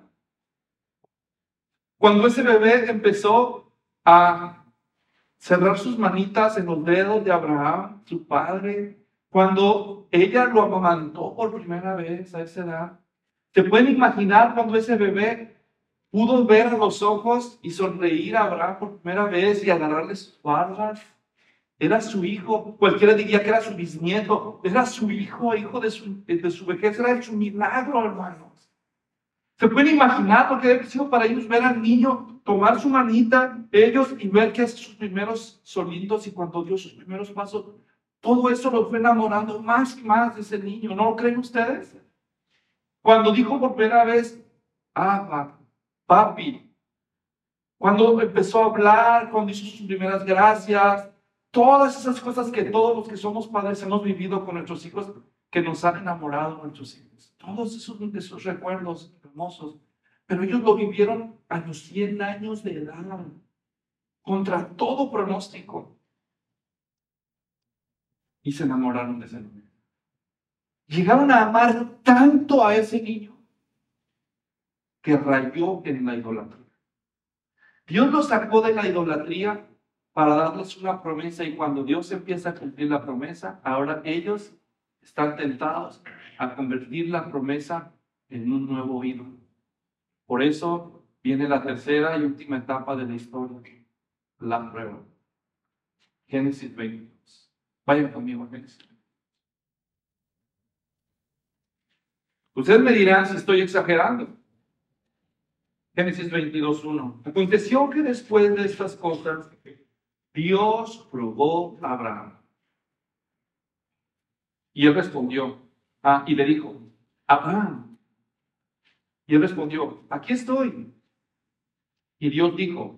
A: Cuando ese bebé empezó a cerrar sus manitas en los dedos de Abraham, su padre. Cuando ella lo amamantó por primera vez a esa edad. ¿Se pueden imaginar cuando ese bebé pudo ver a los ojos y sonreír a Abraham por primera vez y agarrarle sus barbas? Era su hijo, cualquiera diría que era su bisnieto, era su hijo, hijo de su, de su vejez, era su milagro, hermanos. ¿Se pueden imaginar lo que debe haber sido para ellos ver al niño tomar su manita, ellos, y ver que hace sus primeros sonidos y cuando dio sus primeros pasos? Todo eso lo fue enamorando más y más de ese niño, ¿no lo creen ustedes? Cuando dijo por primera vez, ah, papi, cuando empezó a hablar, cuando hizo sus primeras gracias, todas esas cosas que todos los que somos padres hemos vivido con nuestros hijos, que nos han enamorado nuestros hijos. Todos esos, esos recuerdos hermosos. Pero ellos lo vivieron a los cien años de edad, contra todo pronóstico. Y se enamoraron de ese niño. Llegaron a amar tanto a ese niño que rayó en la idolatría. Dios los sacó de la idolatría para darles una promesa, y cuando Dios empieza a cumplir la promesa, ahora ellos están tentados a convertir la promesa en un nuevo ídolo. Por eso viene la tercera y última etapa de la historia, la prueba. Génesis veintidós. Vayan conmigo a Génesis. Ustedes me dirán si estoy exagerando. Génesis veintidós, uno. Aconteció que después de estas cosas, Dios probó a Abraham. Y él respondió, ah, y le dijo, Abraham. Y él respondió, aquí estoy. Y Dios dijo,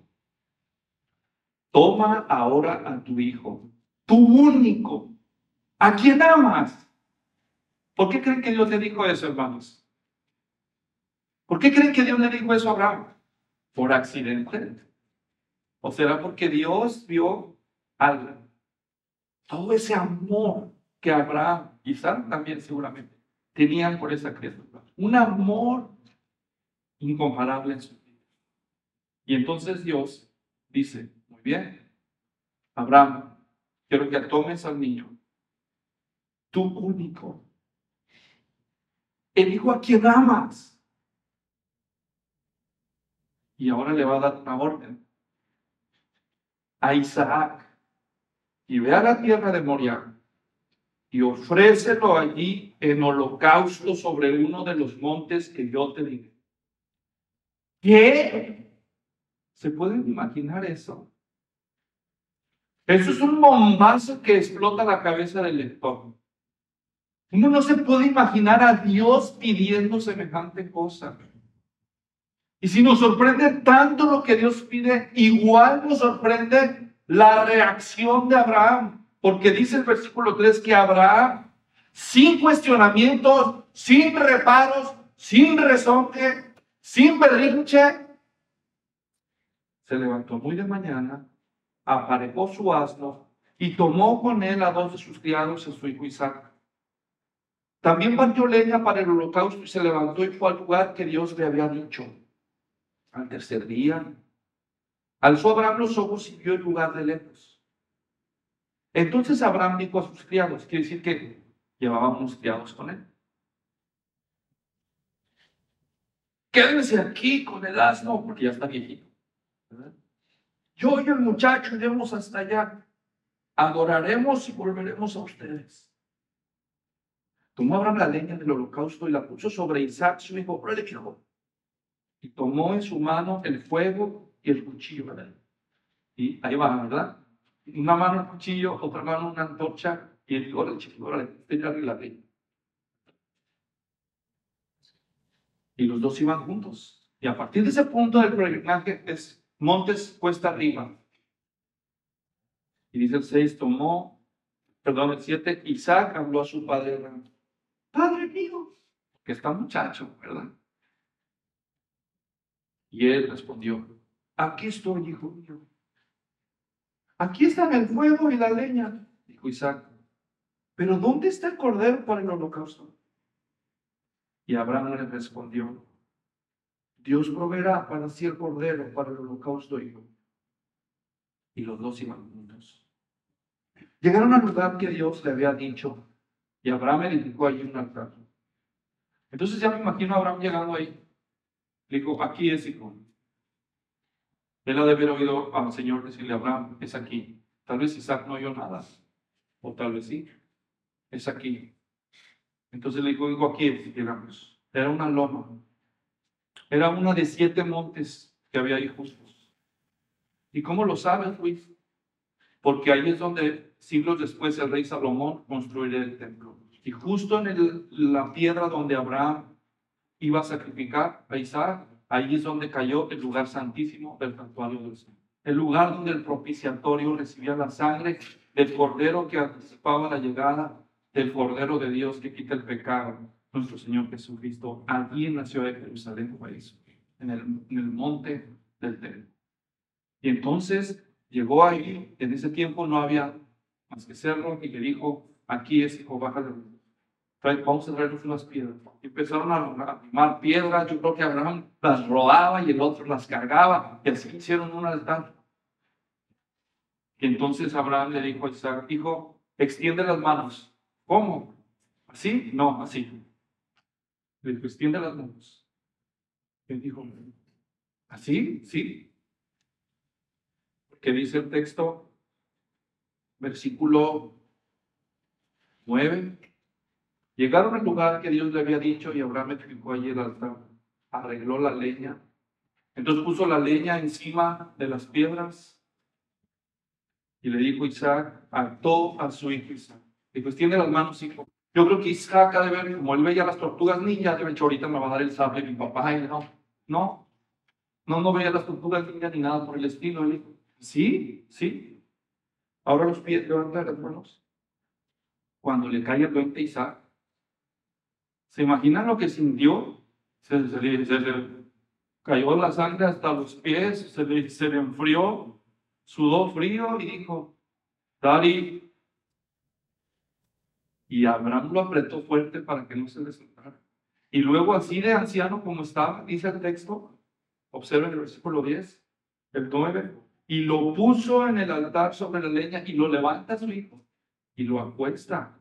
A: toma ahora a tu hijo, tu único, a quien amas. ¿Por qué creen que Dios le dijo eso, hermanos? ¿Por qué creen que Dios le dijo eso a Abraham? ¿Por accidente? ¿O será porque Dios vio algo? Todo ese amor que Abraham y Sara también seguramente tenían por esa criatura. Un amor incomparable en su vida. Y entonces Dios dice, muy bien, Abraham, quiero que tomes al niño, tu único, el hijo a quien amas. Y ahora le va a dar una orden a Isaac, y ve a la tierra de Moriah y ofrécelo allí en holocausto sobre uno de los montes que yo te diré. ¿Qué? ¿Se pueden imaginar eso? Eso es un bombazo que explota la cabeza del lector. Uno no se puede imaginar a Dios pidiendo semejante cosa. Y si nos sorprende tanto lo que Dios pide, igual nos sorprende la reacción de Abraham. Porque dice el versículo tres que Abraham, sin cuestionamientos, sin reparos, sin rezoque, sin berrinche, se levantó muy de mañana, aparejó su asno, y tomó con él a dos de sus criados y a su hijo Isaac. También partió leña para el holocausto y se levantó y fue al lugar que Dios le había dicho. Al tercer día, alzó Abraham los ojos y vio el lugar de lejos. Entonces Abraham dijo a sus criados, quiere decir que llevaba unos criados con él: quédense aquí con el asno, porque ya está viejito, ¿verdad? Yo y el muchacho iremos hasta allá, adoraremos y volveremos a ustedes. Tomó Abraham la leña del holocausto y la puso sobre Isaac, su hijo, órale, hijo. Y tomó en su mano el fuego y el cuchillo, ¿verdad? Y ahí va, ¿verdad? Una mano el cuchillo, otra mano una antorcha, y él dijo, órale, chico, órale, tírale la leña. Y los dos iban juntos. Y a partir de ese punto del peregrinaje es montes cuesta arriba. Y dice el seis, tomó, perdón, el siete, Isaac habló a su padre, padre mío, que está muchacho, ¿verdad? Y él respondió, aquí estoy, hijo mío. Aquí están el fuego y la leña, dijo Isaac. Pero ¿dónde está el cordero para el holocausto? Y Abraham le respondió, Dios proveerá para sí el cordero para el holocausto, hijo. Y los dos iban juntos. Llegaron al lugar que Dios le había dicho, y Abraham edificó allí un altar. Entonces ya me imagino a Abraham llegando ahí. Le dijo, aquí es, hijo. Él ha de haber oído al Señor decirle, Abraham, es aquí. Tal vez Isaac no oyó nada, o tal vez sí, es aquí. Entonces le dijo, digo, aquí llegamos. Era una loma. Era una de siete montes que había ahí justos. ¿Y cómo lo sabes, Luis? Porque ahí es donde siglos después el rey Salomón construiría el templo. Y justo en el, la piedra donde Abraham iba a sacrificar a Isaac, ahí es donde cayó el lugar santísimo del santuario del Señor. El lugar donde el propiciatorio recibía la sangre del cordero que anticipaba la llegada del cordero de Dios que quita el pecado, nuestro Señor Jesucristo, allí en la ciudad de Jerusalén, país, en el, en el monte del templo. Y entonces llegó ahí, en ese tiempo no había más que cerro, y le dijo, aquí es, hijo, bájale, vamos a traernos unas piedras. Y empezaron a armar piedras, yo creo que Abraham las rodaba y el otro las cargaba, y así hicieron un altar. Y entonces Abraham le dijo a Isaac, hijo, extiende las manos. ¿Cómo? ¿Así? No, así. Le dijo, extiende las manos. Él dijo, ¿así? Sí. Que dice el texto, versículo nueve. Llegaron al lugar que Dios le había dicho y Abraham edificó allí el altar. Arregló la leña. Entonces puso la leña encima de las piedras y le dijo Isaac, ató a su hijo Isaac. Dijo, extiende las manos, hijo. Yo creo que Isaac ha de ver, como él veía las tortugas ninja, de hecho ahorita me va a dar el sable mi papá. Y no, no, no, no veía las tortugas ninja ni nada por el estilo. Él dijo, sí, sí. Ahora los pies, levanta las manos. Cuando le cae el veinte a Isaac, ¿se imaginan lo que sintió? Se, se, le, se le cayó la sangre hasta los pies, se le, se le enfrió, sudó frío y dijo, Daddy. Y Abraham lo apretó fuerte para que no se le soltara. Y luego, así de anciano como estaba, dice el texto, observen el versículo diez, el nueve, y lo puso en el altar sobre la leña y lo levanta a su hijo y lo acuesta.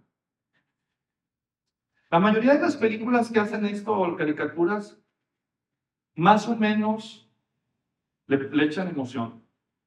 A: La mayoría de las películas que hacen esto, o caricaturas, más o menos le, le echan emoción.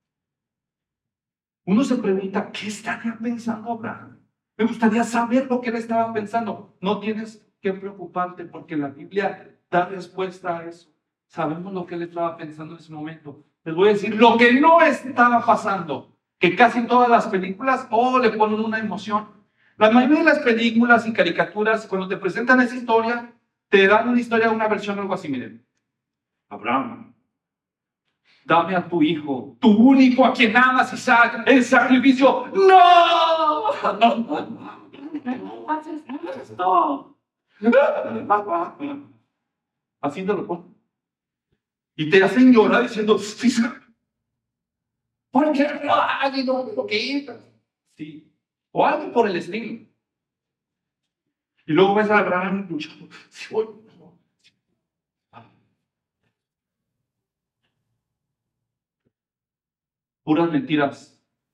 A: Uno se pregunta, ¿qué estaría pensando Abraham? Me gustaría saber lo que él estaba pensando. No tienes que preocuparte porque la Biblia da respuesta a eso. Sabemos lo que él estaba pensando en ese momento. Les voy a decir lo que no estaba pasando, que casi todas las películas, oh, le ponen una emoción. La mayoría de las películas y caricaturas, cuando te presentan esa historia, te dan una historia, una versión, algo así, miren. Abraham, dame a tu hijo, tu único a quien amas, Isaac, el sacrificio. ¡No! ¡No! Así te lo ponen. Y te hacen llorar diciendo, ¿por qué no? ¿Por qué? Sí. O algo por el estilo. Y luego ves a Abraham luchando. Sí, voy. Puras mentiras.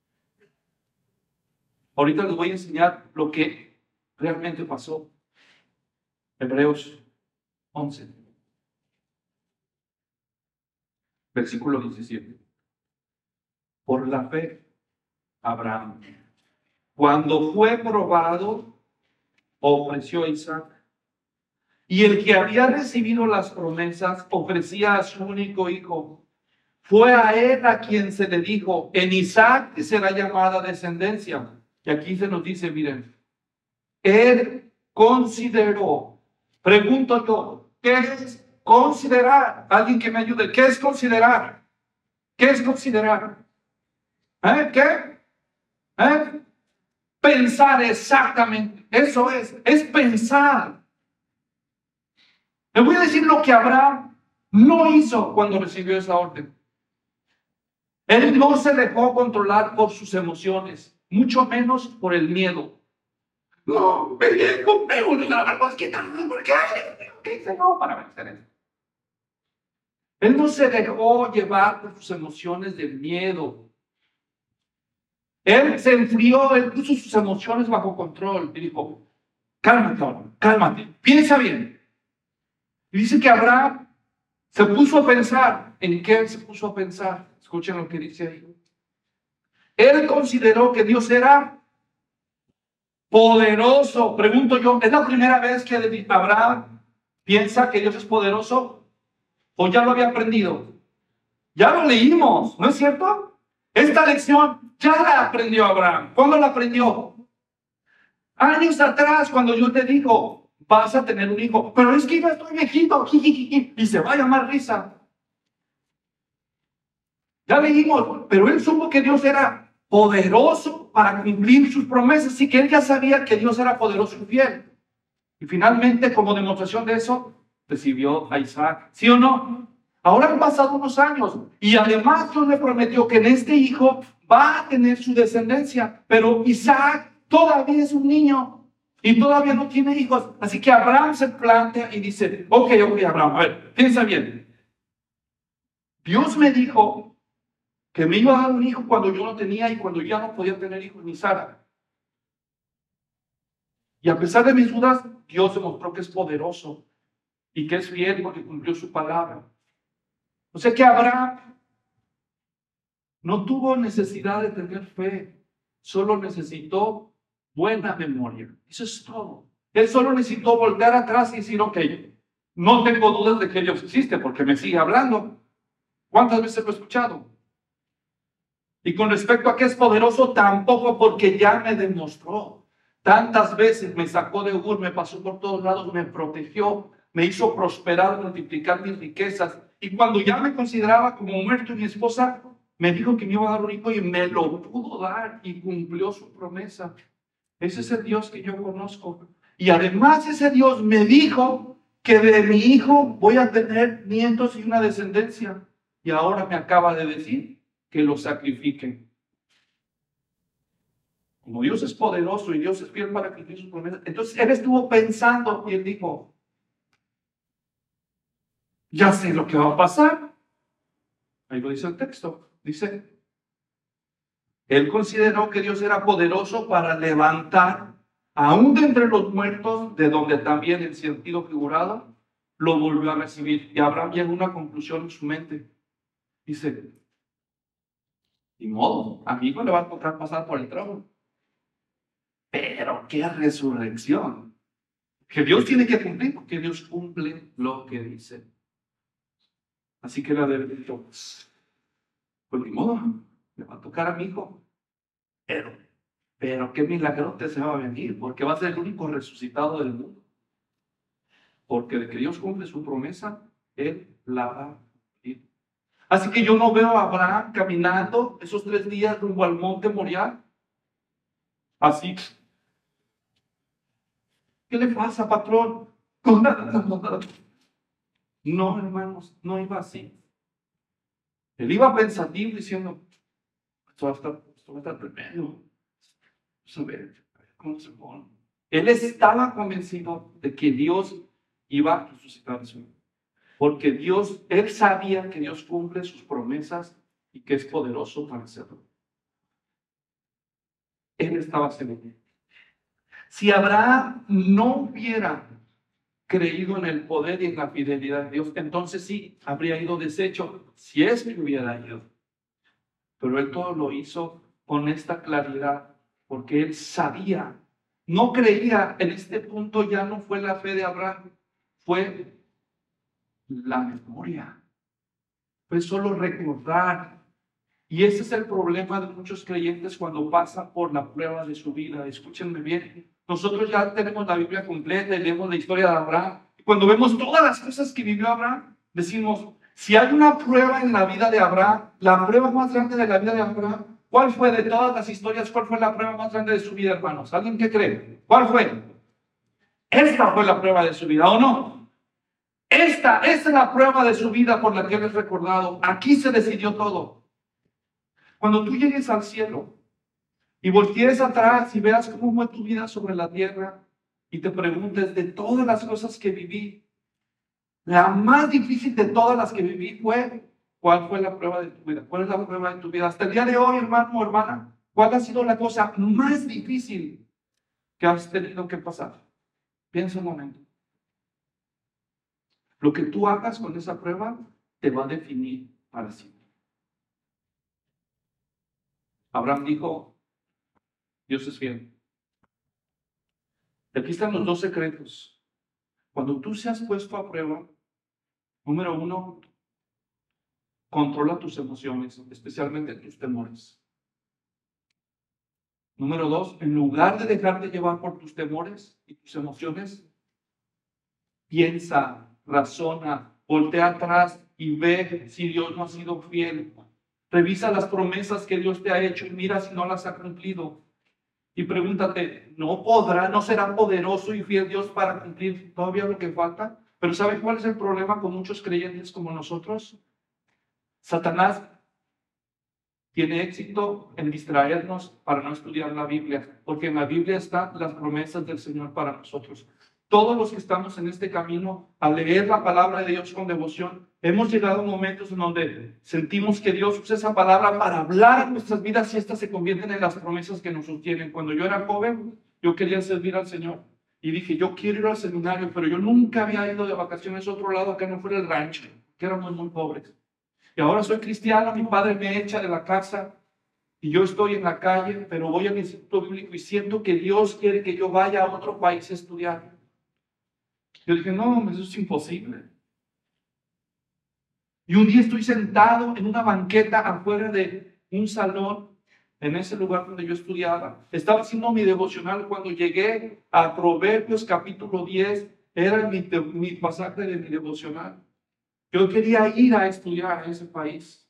A: Ahorita les voy a enseñar lo que realmente pasó. Hebreos once, versículo diecisiete. Por la fe, Abraham, cuando fue probado, ofreció a Isaac. Y el que había recibido las promesas ofrecía a su único hijo. Fue a él a quien se le dijo, en Isaac será llamada descendencia. Y aquí se nos dice, miren, él consideró, pregunto yo, ¿qué es considerar? Alguien que me ayude, ¿qué es considerar? ¿Qué es considerar? ¿Eh? ¿Qué? ¿Eh? Pensar exactamente, eso es, es pensar. Le voy a decir lo que Abraham no hizo cuando recibió esa orden. Él no se dejó controlar por sus emociones, mucho menos por el miedo. No, me dijo, me voy a la ¿qué tal? ¿Por qué? ¿Qué hice no para vencer eso? Él no se dejó llevar por sus emociones de miedo. Él se enfrió, él puso sus emociones bajo control y dijo, cálmate, cálmate, piensa bien. Y dice que Abraham se puso a pensar. ¿En qué él se puso a pensar? Escuchen lo que dice ahí. Él consideró que Dios era poderoso. Pregunto yo, ¿es la primera vez que Abraham piensa que Dios es poderoso? ¿O ya lo había aprendido? Ya lo leímos, ¿no es cierto? Esta lección ya la aprendió Abraham. ¿Cuándo la aprendió? Años atrás, cuando Dios le dijo, vas a tener un hijo. Pero es que yo estoy viejito, y se va a llamar Risa. Ya leímos, pero él supo que Dios era poderoso para cumplir sus promesas, así que él ya sabía que Dios era poderoso y fiel. Y finalmente, como demostración de eso, recibió a Isaac. ¿Sí o no? Ahora han pasado unos años y además Dios le prometió que en este hijo va a tener su descendencia, pero Isaac todavía es un niño y todavía no tiene hijos. Así que Abraham se plantea y dice, ok, ok, Abraham, a ver, piensa bien. Dios me dijo que me iba a dar un hijo cuando yo no tenía y cuando ya no podía tener hijos ni Sara. Y a pesar de mis dudas, Dios demostró que es poderoso y que es fiel porque cumplió su palabra. O sea que Abraham no tuvo necesidad de tener fe, solo necesitó buena memoria. Eso es todo. Él solo necesitó volver atrás y decir, ok, no tengo dudas de que Dios existe porque me sigue hablando. ¿Cuántas veces lo he escuchado? Y con respecto a que es poderoso, tampoco porque ya me demostró. Tantas veces me sacó de Ur, me pasó por todos lados, me protegió, me hizo prosperar, multiplicar mis riquezas. Y cuando ya me consideraba como muerto, mi esposa me dijo que me iba a dar un hijo y me lo pudo dar y cumplió su promesa. Ese es el Dios que yo conozco. Y además ese Dios me dijo que de mi hijo voy a tener nietos y una descendencia. Y ahora me acaba de decir que lo sacrifiquen. Como Dios es poderoso y Dios es fiel para cumplir sus promesas, entonces él estuvo pensando y él dijo, ya sé lo que va a pasar. Ahí lo dice el texto. Dice, él consideró que Dios era poderoso para levantar aún de entre los muertos, de donde también en sentido figurado lo volvió a recibir. Y Abraham llegó a una conclusión en su mente. Dice, ni modo, a mi hijo le va a tocar pasar por el trono. Pero qué resurrección. Que Dios tiene que cumplir, porque Dios cumple lo que dice. Así que la de pues, pues ni modo, le va a tocar a mi hijo. Pero, pero qué milagrote se va a venir, porque va a ser el único resucitado del mundo. Porque de que Dios cumple su promesa, Él la va a cumplir. Así que yo no veo a Abraham caminando esos tres días rumbo al monte Moriah. Así. ¿Qué le pasa, patrón? No, hermanos, no iba así. Él iba pensativo diciendo, esto va a estar, esto va a estar tremendo. Pues a ver, ¿cómo se pone? Él estaba convencido de que Dios iba a resucitar a su hijo. Porque Dios, él sabía que Dios cumple sus promesas y que es poderoso para hacerlo. Él estaba seguro. Si Abraham no hubiera creído en el poder y en la fidelidad de Dios, entonces sí habría ido deshecho, si es que hubiera ido. Pero él todo lo hizo con esta claridad, porque él sabía, no creía. En este punto ya no fue la fe de Abraham, fue la memoria, fue solo recordar. Y ese es el problema de muchos creyentes cuando pasan por la prueba de su vida. Escúchenme bien, nosotros ya tenemos la Biblia completa y leemos la historia de Abraham. Cuando vemos todas las cosas que vivió Abraham, decimos, si hay una prueba en la vida de Abraham, la prueba más grande de la vida de Abraham, ¿cuál fue de todas las historias? ¿Cuál fue la prueba más grande de su vida, hermanos? ¿Alguien qué cree? ¿Cuál fue? Esta fue la prueba de su vida, ¿o no? Esta, esta es la prueba de su vida por la que él es recordado. Aquí se decidió todo. Cuando tú llegues al cielo y voltees atrás y veas cómo fue tu vida sobre la tierra y te preguntes de todas las cosas que viví, la más difícil de todas las que viví fue, ¿cuál fue la prueba de tu vida? ¿Cuál es la prueba de tu vida? Hasta el día de hoy, hermano o hermana, ¿cuál ha sido la cosa más difícil que has tenido que pasar? Piensa un momento. Lo que tú hagas con esa prueba te va a definir para siempre. Abraham dijo, Dios es fiel. Aquí están los dos secretos. Cuando tú seas puesto a prueba, número uno, controla tus emociones, especialmente tus temores. Número dos, en lugar de dejarte llevar por tus temores y tus emociones, piensa, razona, voltea atrás y ve si Dios no ha sido fiel. Revisa las promesas que Dios te ha hecho y mira si no las ha cumplido. Y pregúntate, ¿no podrá, no será poderoso y fiel Dios para cumplir todavía lo que falta? Pero ¿sabe cuál es el problema con muchos creyentes como nosotros? Satanás tiene éxito en distraernos para no estudiar la Biblia, porque en la Biblia están las promesas del Señor para nosotros. Todos los que estamos en este camino a leer la palabra de Dios con devoción, hemos llegado a momentos en donde sentimos que Dios usa esa palabra para hablar a nuestras vidas y estas se convierten en las promesas que nos sostienen. Cuando yo era joven, yo quería servir al Señor y dije, yo quiero ir al seminario, pero yo nunca había ido de vacaciones a otro lado que no fuera el rancho, que éramos muy pobres. Y ahora soy cristiano, mi padre me echa de la casa y yo estoy en la calle, pero voy al instituto bíblico y siento que Dios quiere que yo vaya a otro país a estudiar. Yo dije, no, eso es imposible. Y un día estoy sentado en una banqueta afuera de un salón, en ese lugar donde yo estudiaba. Estaba haciendo mi devocional cuando llegué a Proverbios capítulo diez, era mi, mi pasaje de mi devocional. Yo quería ir a estudiar a ese país.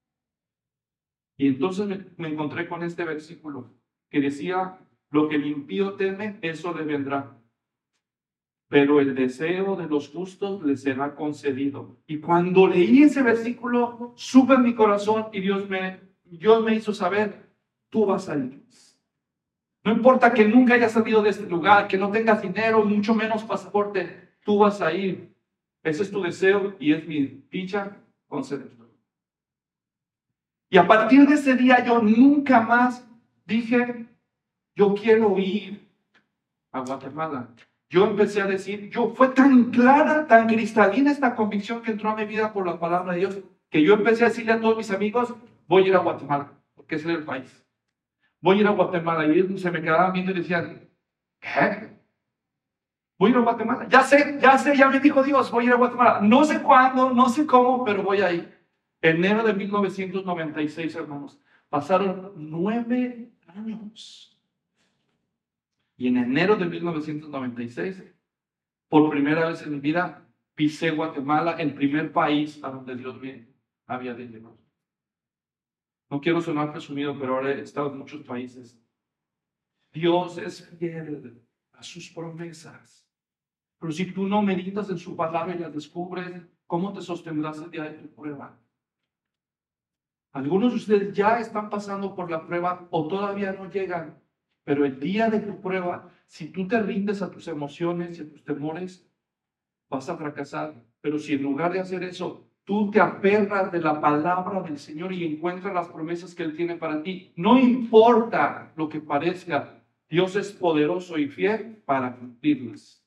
A: Y entonces me, me encontré con este versículo que decía, lo que el impío teme, eso le vendrá. Pero el deseo de los justos les será concedido. Y cuando leí ese versículo, supe en mi corazón y Dios me, Dios me hizo saber, tú vas a ir. No importa que nunca hayas salido de este lugar, que no tengas dinero, mucho menos pasaporte, tú vas a ir. Ese es tu deseo y es mi dicha concederlo. Y a partir de ese día yo nunca más dije, yo quiero ir a Guatemala. Yo empecé a decir, yo fue tan clara, tan cristalina esta convicción que entró a mi vida por la palabra de Dios, que yo empecé a decirle a todos mis amigos, voy a ir a Guatemala, porque ese era el país. Voy a ir a Guatemala. Y ellos se me quedaban viendo y decían, ¿qué? Voy a ir a Guatemala. Ya sé, ya sé, ya me dijo Dios, voy a ir a Guatemala. No sé cuándo, no sé cómo, pero voy a ir. Enero de mil novecientos noventa y seis, hermanos. Pasaron nueve años. Y en enero de mil novecientos noventa y seis, por primera vez en mi vida, pisé Guatemala, el primer país a donde Dios me había llevado. No quiero sonar presumido, pero ahora he estado en muchos países. Dios es fiel a sus promesas. Pero si tú no meditas en su palabra y la descubres, ¿cómo te sostendrás el día de tu prueba? Algunos de ustedes ya están pasando por la prueba o todavía no llegan, Pero el día de tu prueba, si tú te rindes a tus emociones y a tus temores, vas a fracasar. Pero si en lugar de hacer eso, tú te aferras de la palabra del Señor y encuentras las promesas que Él tiene para ti, no importa lo que parezca, Dios es poderoso y fiel para cumplirlas.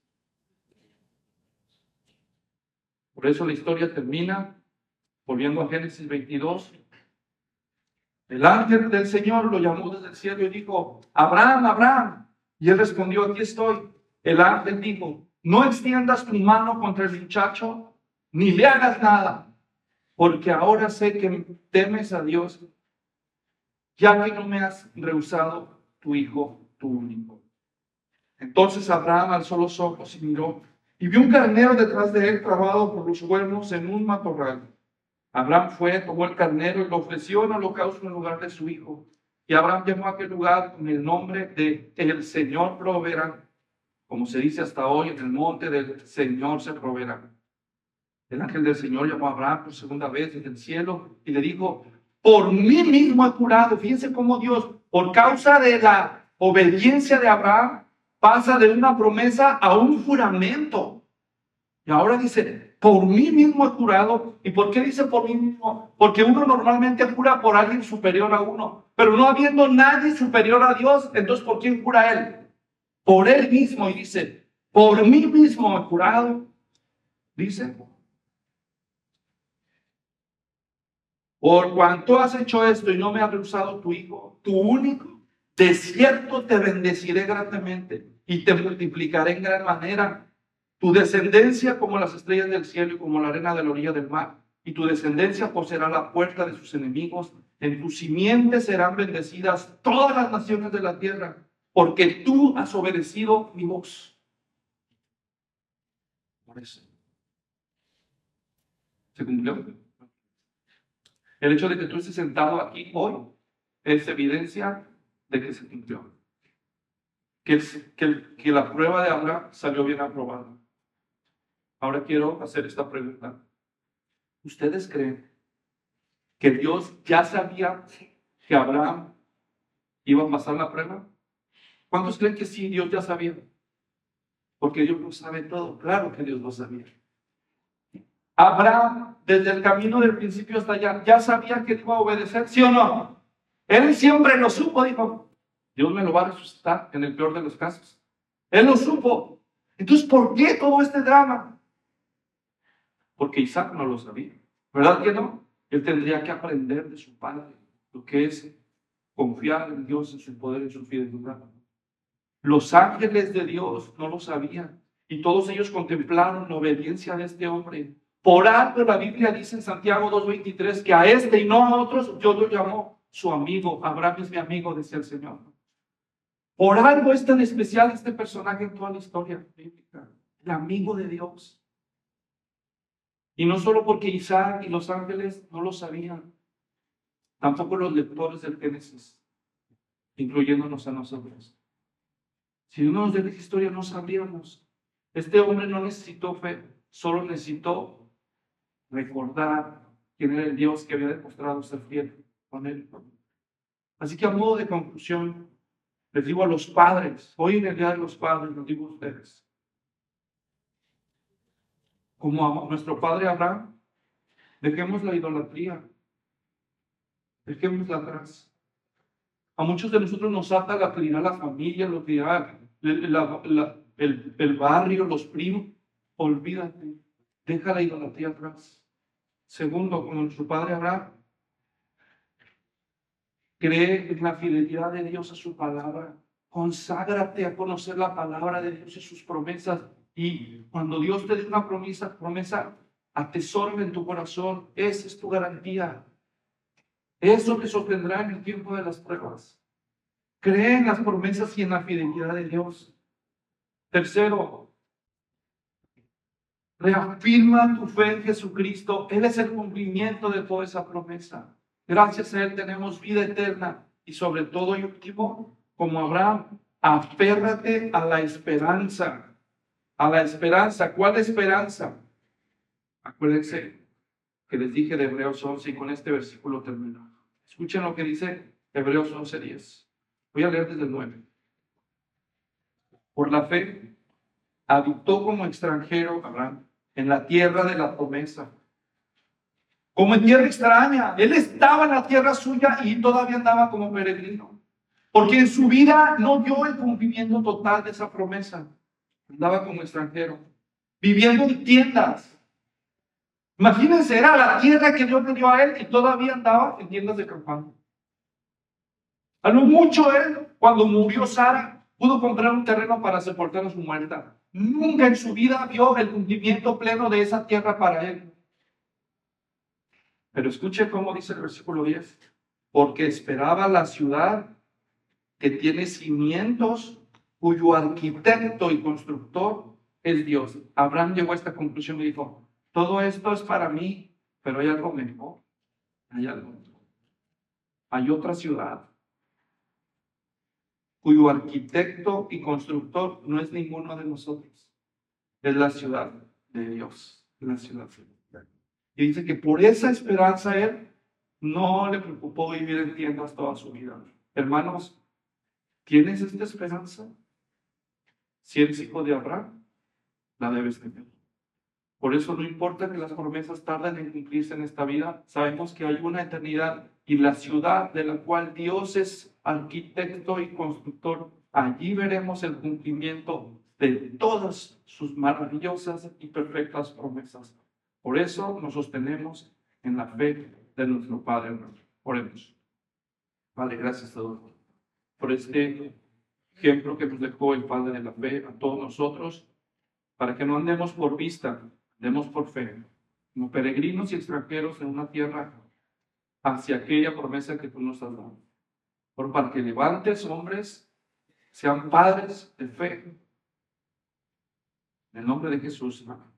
A: Por eso la historia termina, volviendo a Génesis veintidós. El ángel del Señor lo llamó desde el cielo y dijo: Abraham, Abraham. Y él respondió: aquí estoy. El ángel dijo: no extiendas tu mano contra el muchacho, ni le hagas nada, porque ahora sé que temes a Dios, ya que no me has rehusado tu hijo, tu único. Entonces Abraham alzó los ojos y miró, y vio un carnero detrás de él clavado por los cuernos en un matorral. Abraham fue, tomó el carnero y lo ofreció en holocausto en lugar de su hijo. Y Abraham llamó a aquel lugar con el nombre de El Señor proveerá, como se dice hasta hoy: en el monte del Señor se proveerá. El ángel del Señor llamó a Abraham por segunda vez desde el cielo y le dijo: por mí mismo he jurado. Fíjense cómo Dios, por causa de la obediencia de Abraham, pasa de una promesa a un juramento. Y ahora dice: por mí mismo he jurado. ¿Y por qué dice por mí mismo? Porque uno normalmente jura por alguien superior a uno, pero no habiendo nadie superior a Dios, entonces ¿por quién jura él? Por él mismo. Y dice: por mí mismo he jurado. Dice: por cuanto has hecho esto y no me has rehusado tu hijo, tu único, de cierto te bendeciré grandemente y te multiplicaré en gran manera. Tu descendencia como las estrellas del cielo y como la arena de la orilla del mar. Y tu descendencia poseerá la puerta de sus enemigos. En tu simiente serán bendecidas todas las naciones de la tierra, porque tú has obedecido mi voz. Por eso se cumplió. El hecho de que tú estés sentado aquí hoy es evidencia de que se cumplió. Que, el, que, el, que la prueba de Abraham salió bien aprobada. Ahora quiero hacer esta pregunta. ¿Ustedes creen que Dios ya sabía que Abraham iba a pasar la prueba? ¿Cuántos creen que sí, Dios ya sabía? Porque Dios lo sabe todo. Claro que Dios lo sabía. Abraham, desde el camino del principio hasta allá, ya sabía que iba a obedecer, ¿sí o no? Él siempre lo supo, dijo: Dios me lo va a resucitar en el peor de los casos. Él lo supo. Entonces, ¿por qué todo este drama? Porque Isaac no lo sabía. ¿Verdad que no? Él tendría que aprender de su padre lo que es confiar en Dios, en su poder, en su fidelidad. Los ángeles de Dios no lo sabían y todos ellos contemplaron la obediencia de este hombre. Por algo la Biblia dice en Santiago dos veintitrés que a este y no a otros Dios lo llamó su amigo. Abraham es mi amigo, decía el Señor. Por algo es tan especial este personaje en toda la historia bíblica, el amigo de Dios. Y no solo porque Isaac y los ángeles no lo sabían, tampoco los lectores del Génesis, incluyéndonos a nosotros. Si no nos de la historia no sabríamos. Este hombre no necesitó fe, solo necesitó recordar quién era el Dios que había demostrado ser fiel con él. Así que a modo de conclusión, les digo a los padres, hoy en el Día de los Padres, les digo a ustedes, como a nuestro padre Abraham, dejemos la idolatría, dejémosla atrás. A muchos de nosotros nos ata la que dirá la familia, lo que dirá el, la, la, el, el barrio, los primos. Olvídate, deja la idolatría atrás. Segundo, como nuestro padre Abraham, cree en la fidelidad de Dios a su palabra. Conságrate a conocer la palabra de Dios y sus promesas. Y cuando Dios te dé una promesa, promesa, atesórala en tu corazón. Esa es tu garantía. Eso te sostendrá en el tiempo de las pruebas. Cree en las promesas y en la fidelidad de Dios. Tercero, reafirma tu fe en Jesucristo. Él es el cumplimiento de toda esa promesa. Gracias a Él tenemos vida eterna. Y sobre todo, y último, como Abraham, aférrate a la esperanza. A la esperanza. ¿Cuál esperanza? Acuérdense que les dije de Hebreos once y con este versículo termino. Escuchen lo que dice Hebreos once diez. Voy a leer desde el nueve. Por la fe, habitó como extranjero Abraham en la tierra de la promesa, como en tierra extraña. Él estaba en la tierra suya y todavía andaba como peregrino, porque en su vida no vio el cumplimiento total de esa promesa. Andaba como extranjero, viviendo en tiendas. Imagínense, era la tierra que Dios le dio a él y todavía andaba en tiendas de campaña. A lo mucho él, cuando murió Sara, pudo comprar un terreno para sepultar a su muerta. Nunca en su vida vio el cumplimiento pleno de esa tierra para él. Pero escuche cómo dice el versículo diez. Porque esperaba la ciudad que tiene cimientos, cuyo arquitecto y constructor es Dios. Abraham llegó a esta conclusión y dijo, todo esto es para mí, pero hay algo mejor. Hay algo mejor. Hay otra ciudad cuyo arquitecto y constructor no es ninguno de nosotros. Es la ciudad de Dios. La ciudad de Dios. Y dice que por esa esperanza él no le preocupó vivir en tiendas toda su vida. Hermanos, ¿tienes esta esperanza? Si eres hijo de Abraham, la debes tener. Por eso no importa que las promesas tarden en cumplirse en esta vida, sabemos que hay una eternidad y la ciudad de la cual Dios es arquitecto y constructor, allí veremos el cumplimiento de todas sus maravillosas y perfectas promesas. Por eso nos sostenemos en la fe de nuestro Padre. Oremos. Padre, gracias a Dios por este ejemplo que nos dejó el Padre de la fe a todos nosotros, para que no andemos por vista, andemos por fe, como peregrinos y extranjeros en una tierra hacia aquella promesa que tú nos has dado. Por para que levantes hombres, sean padres de fe. En el nombre de Jesús, amén.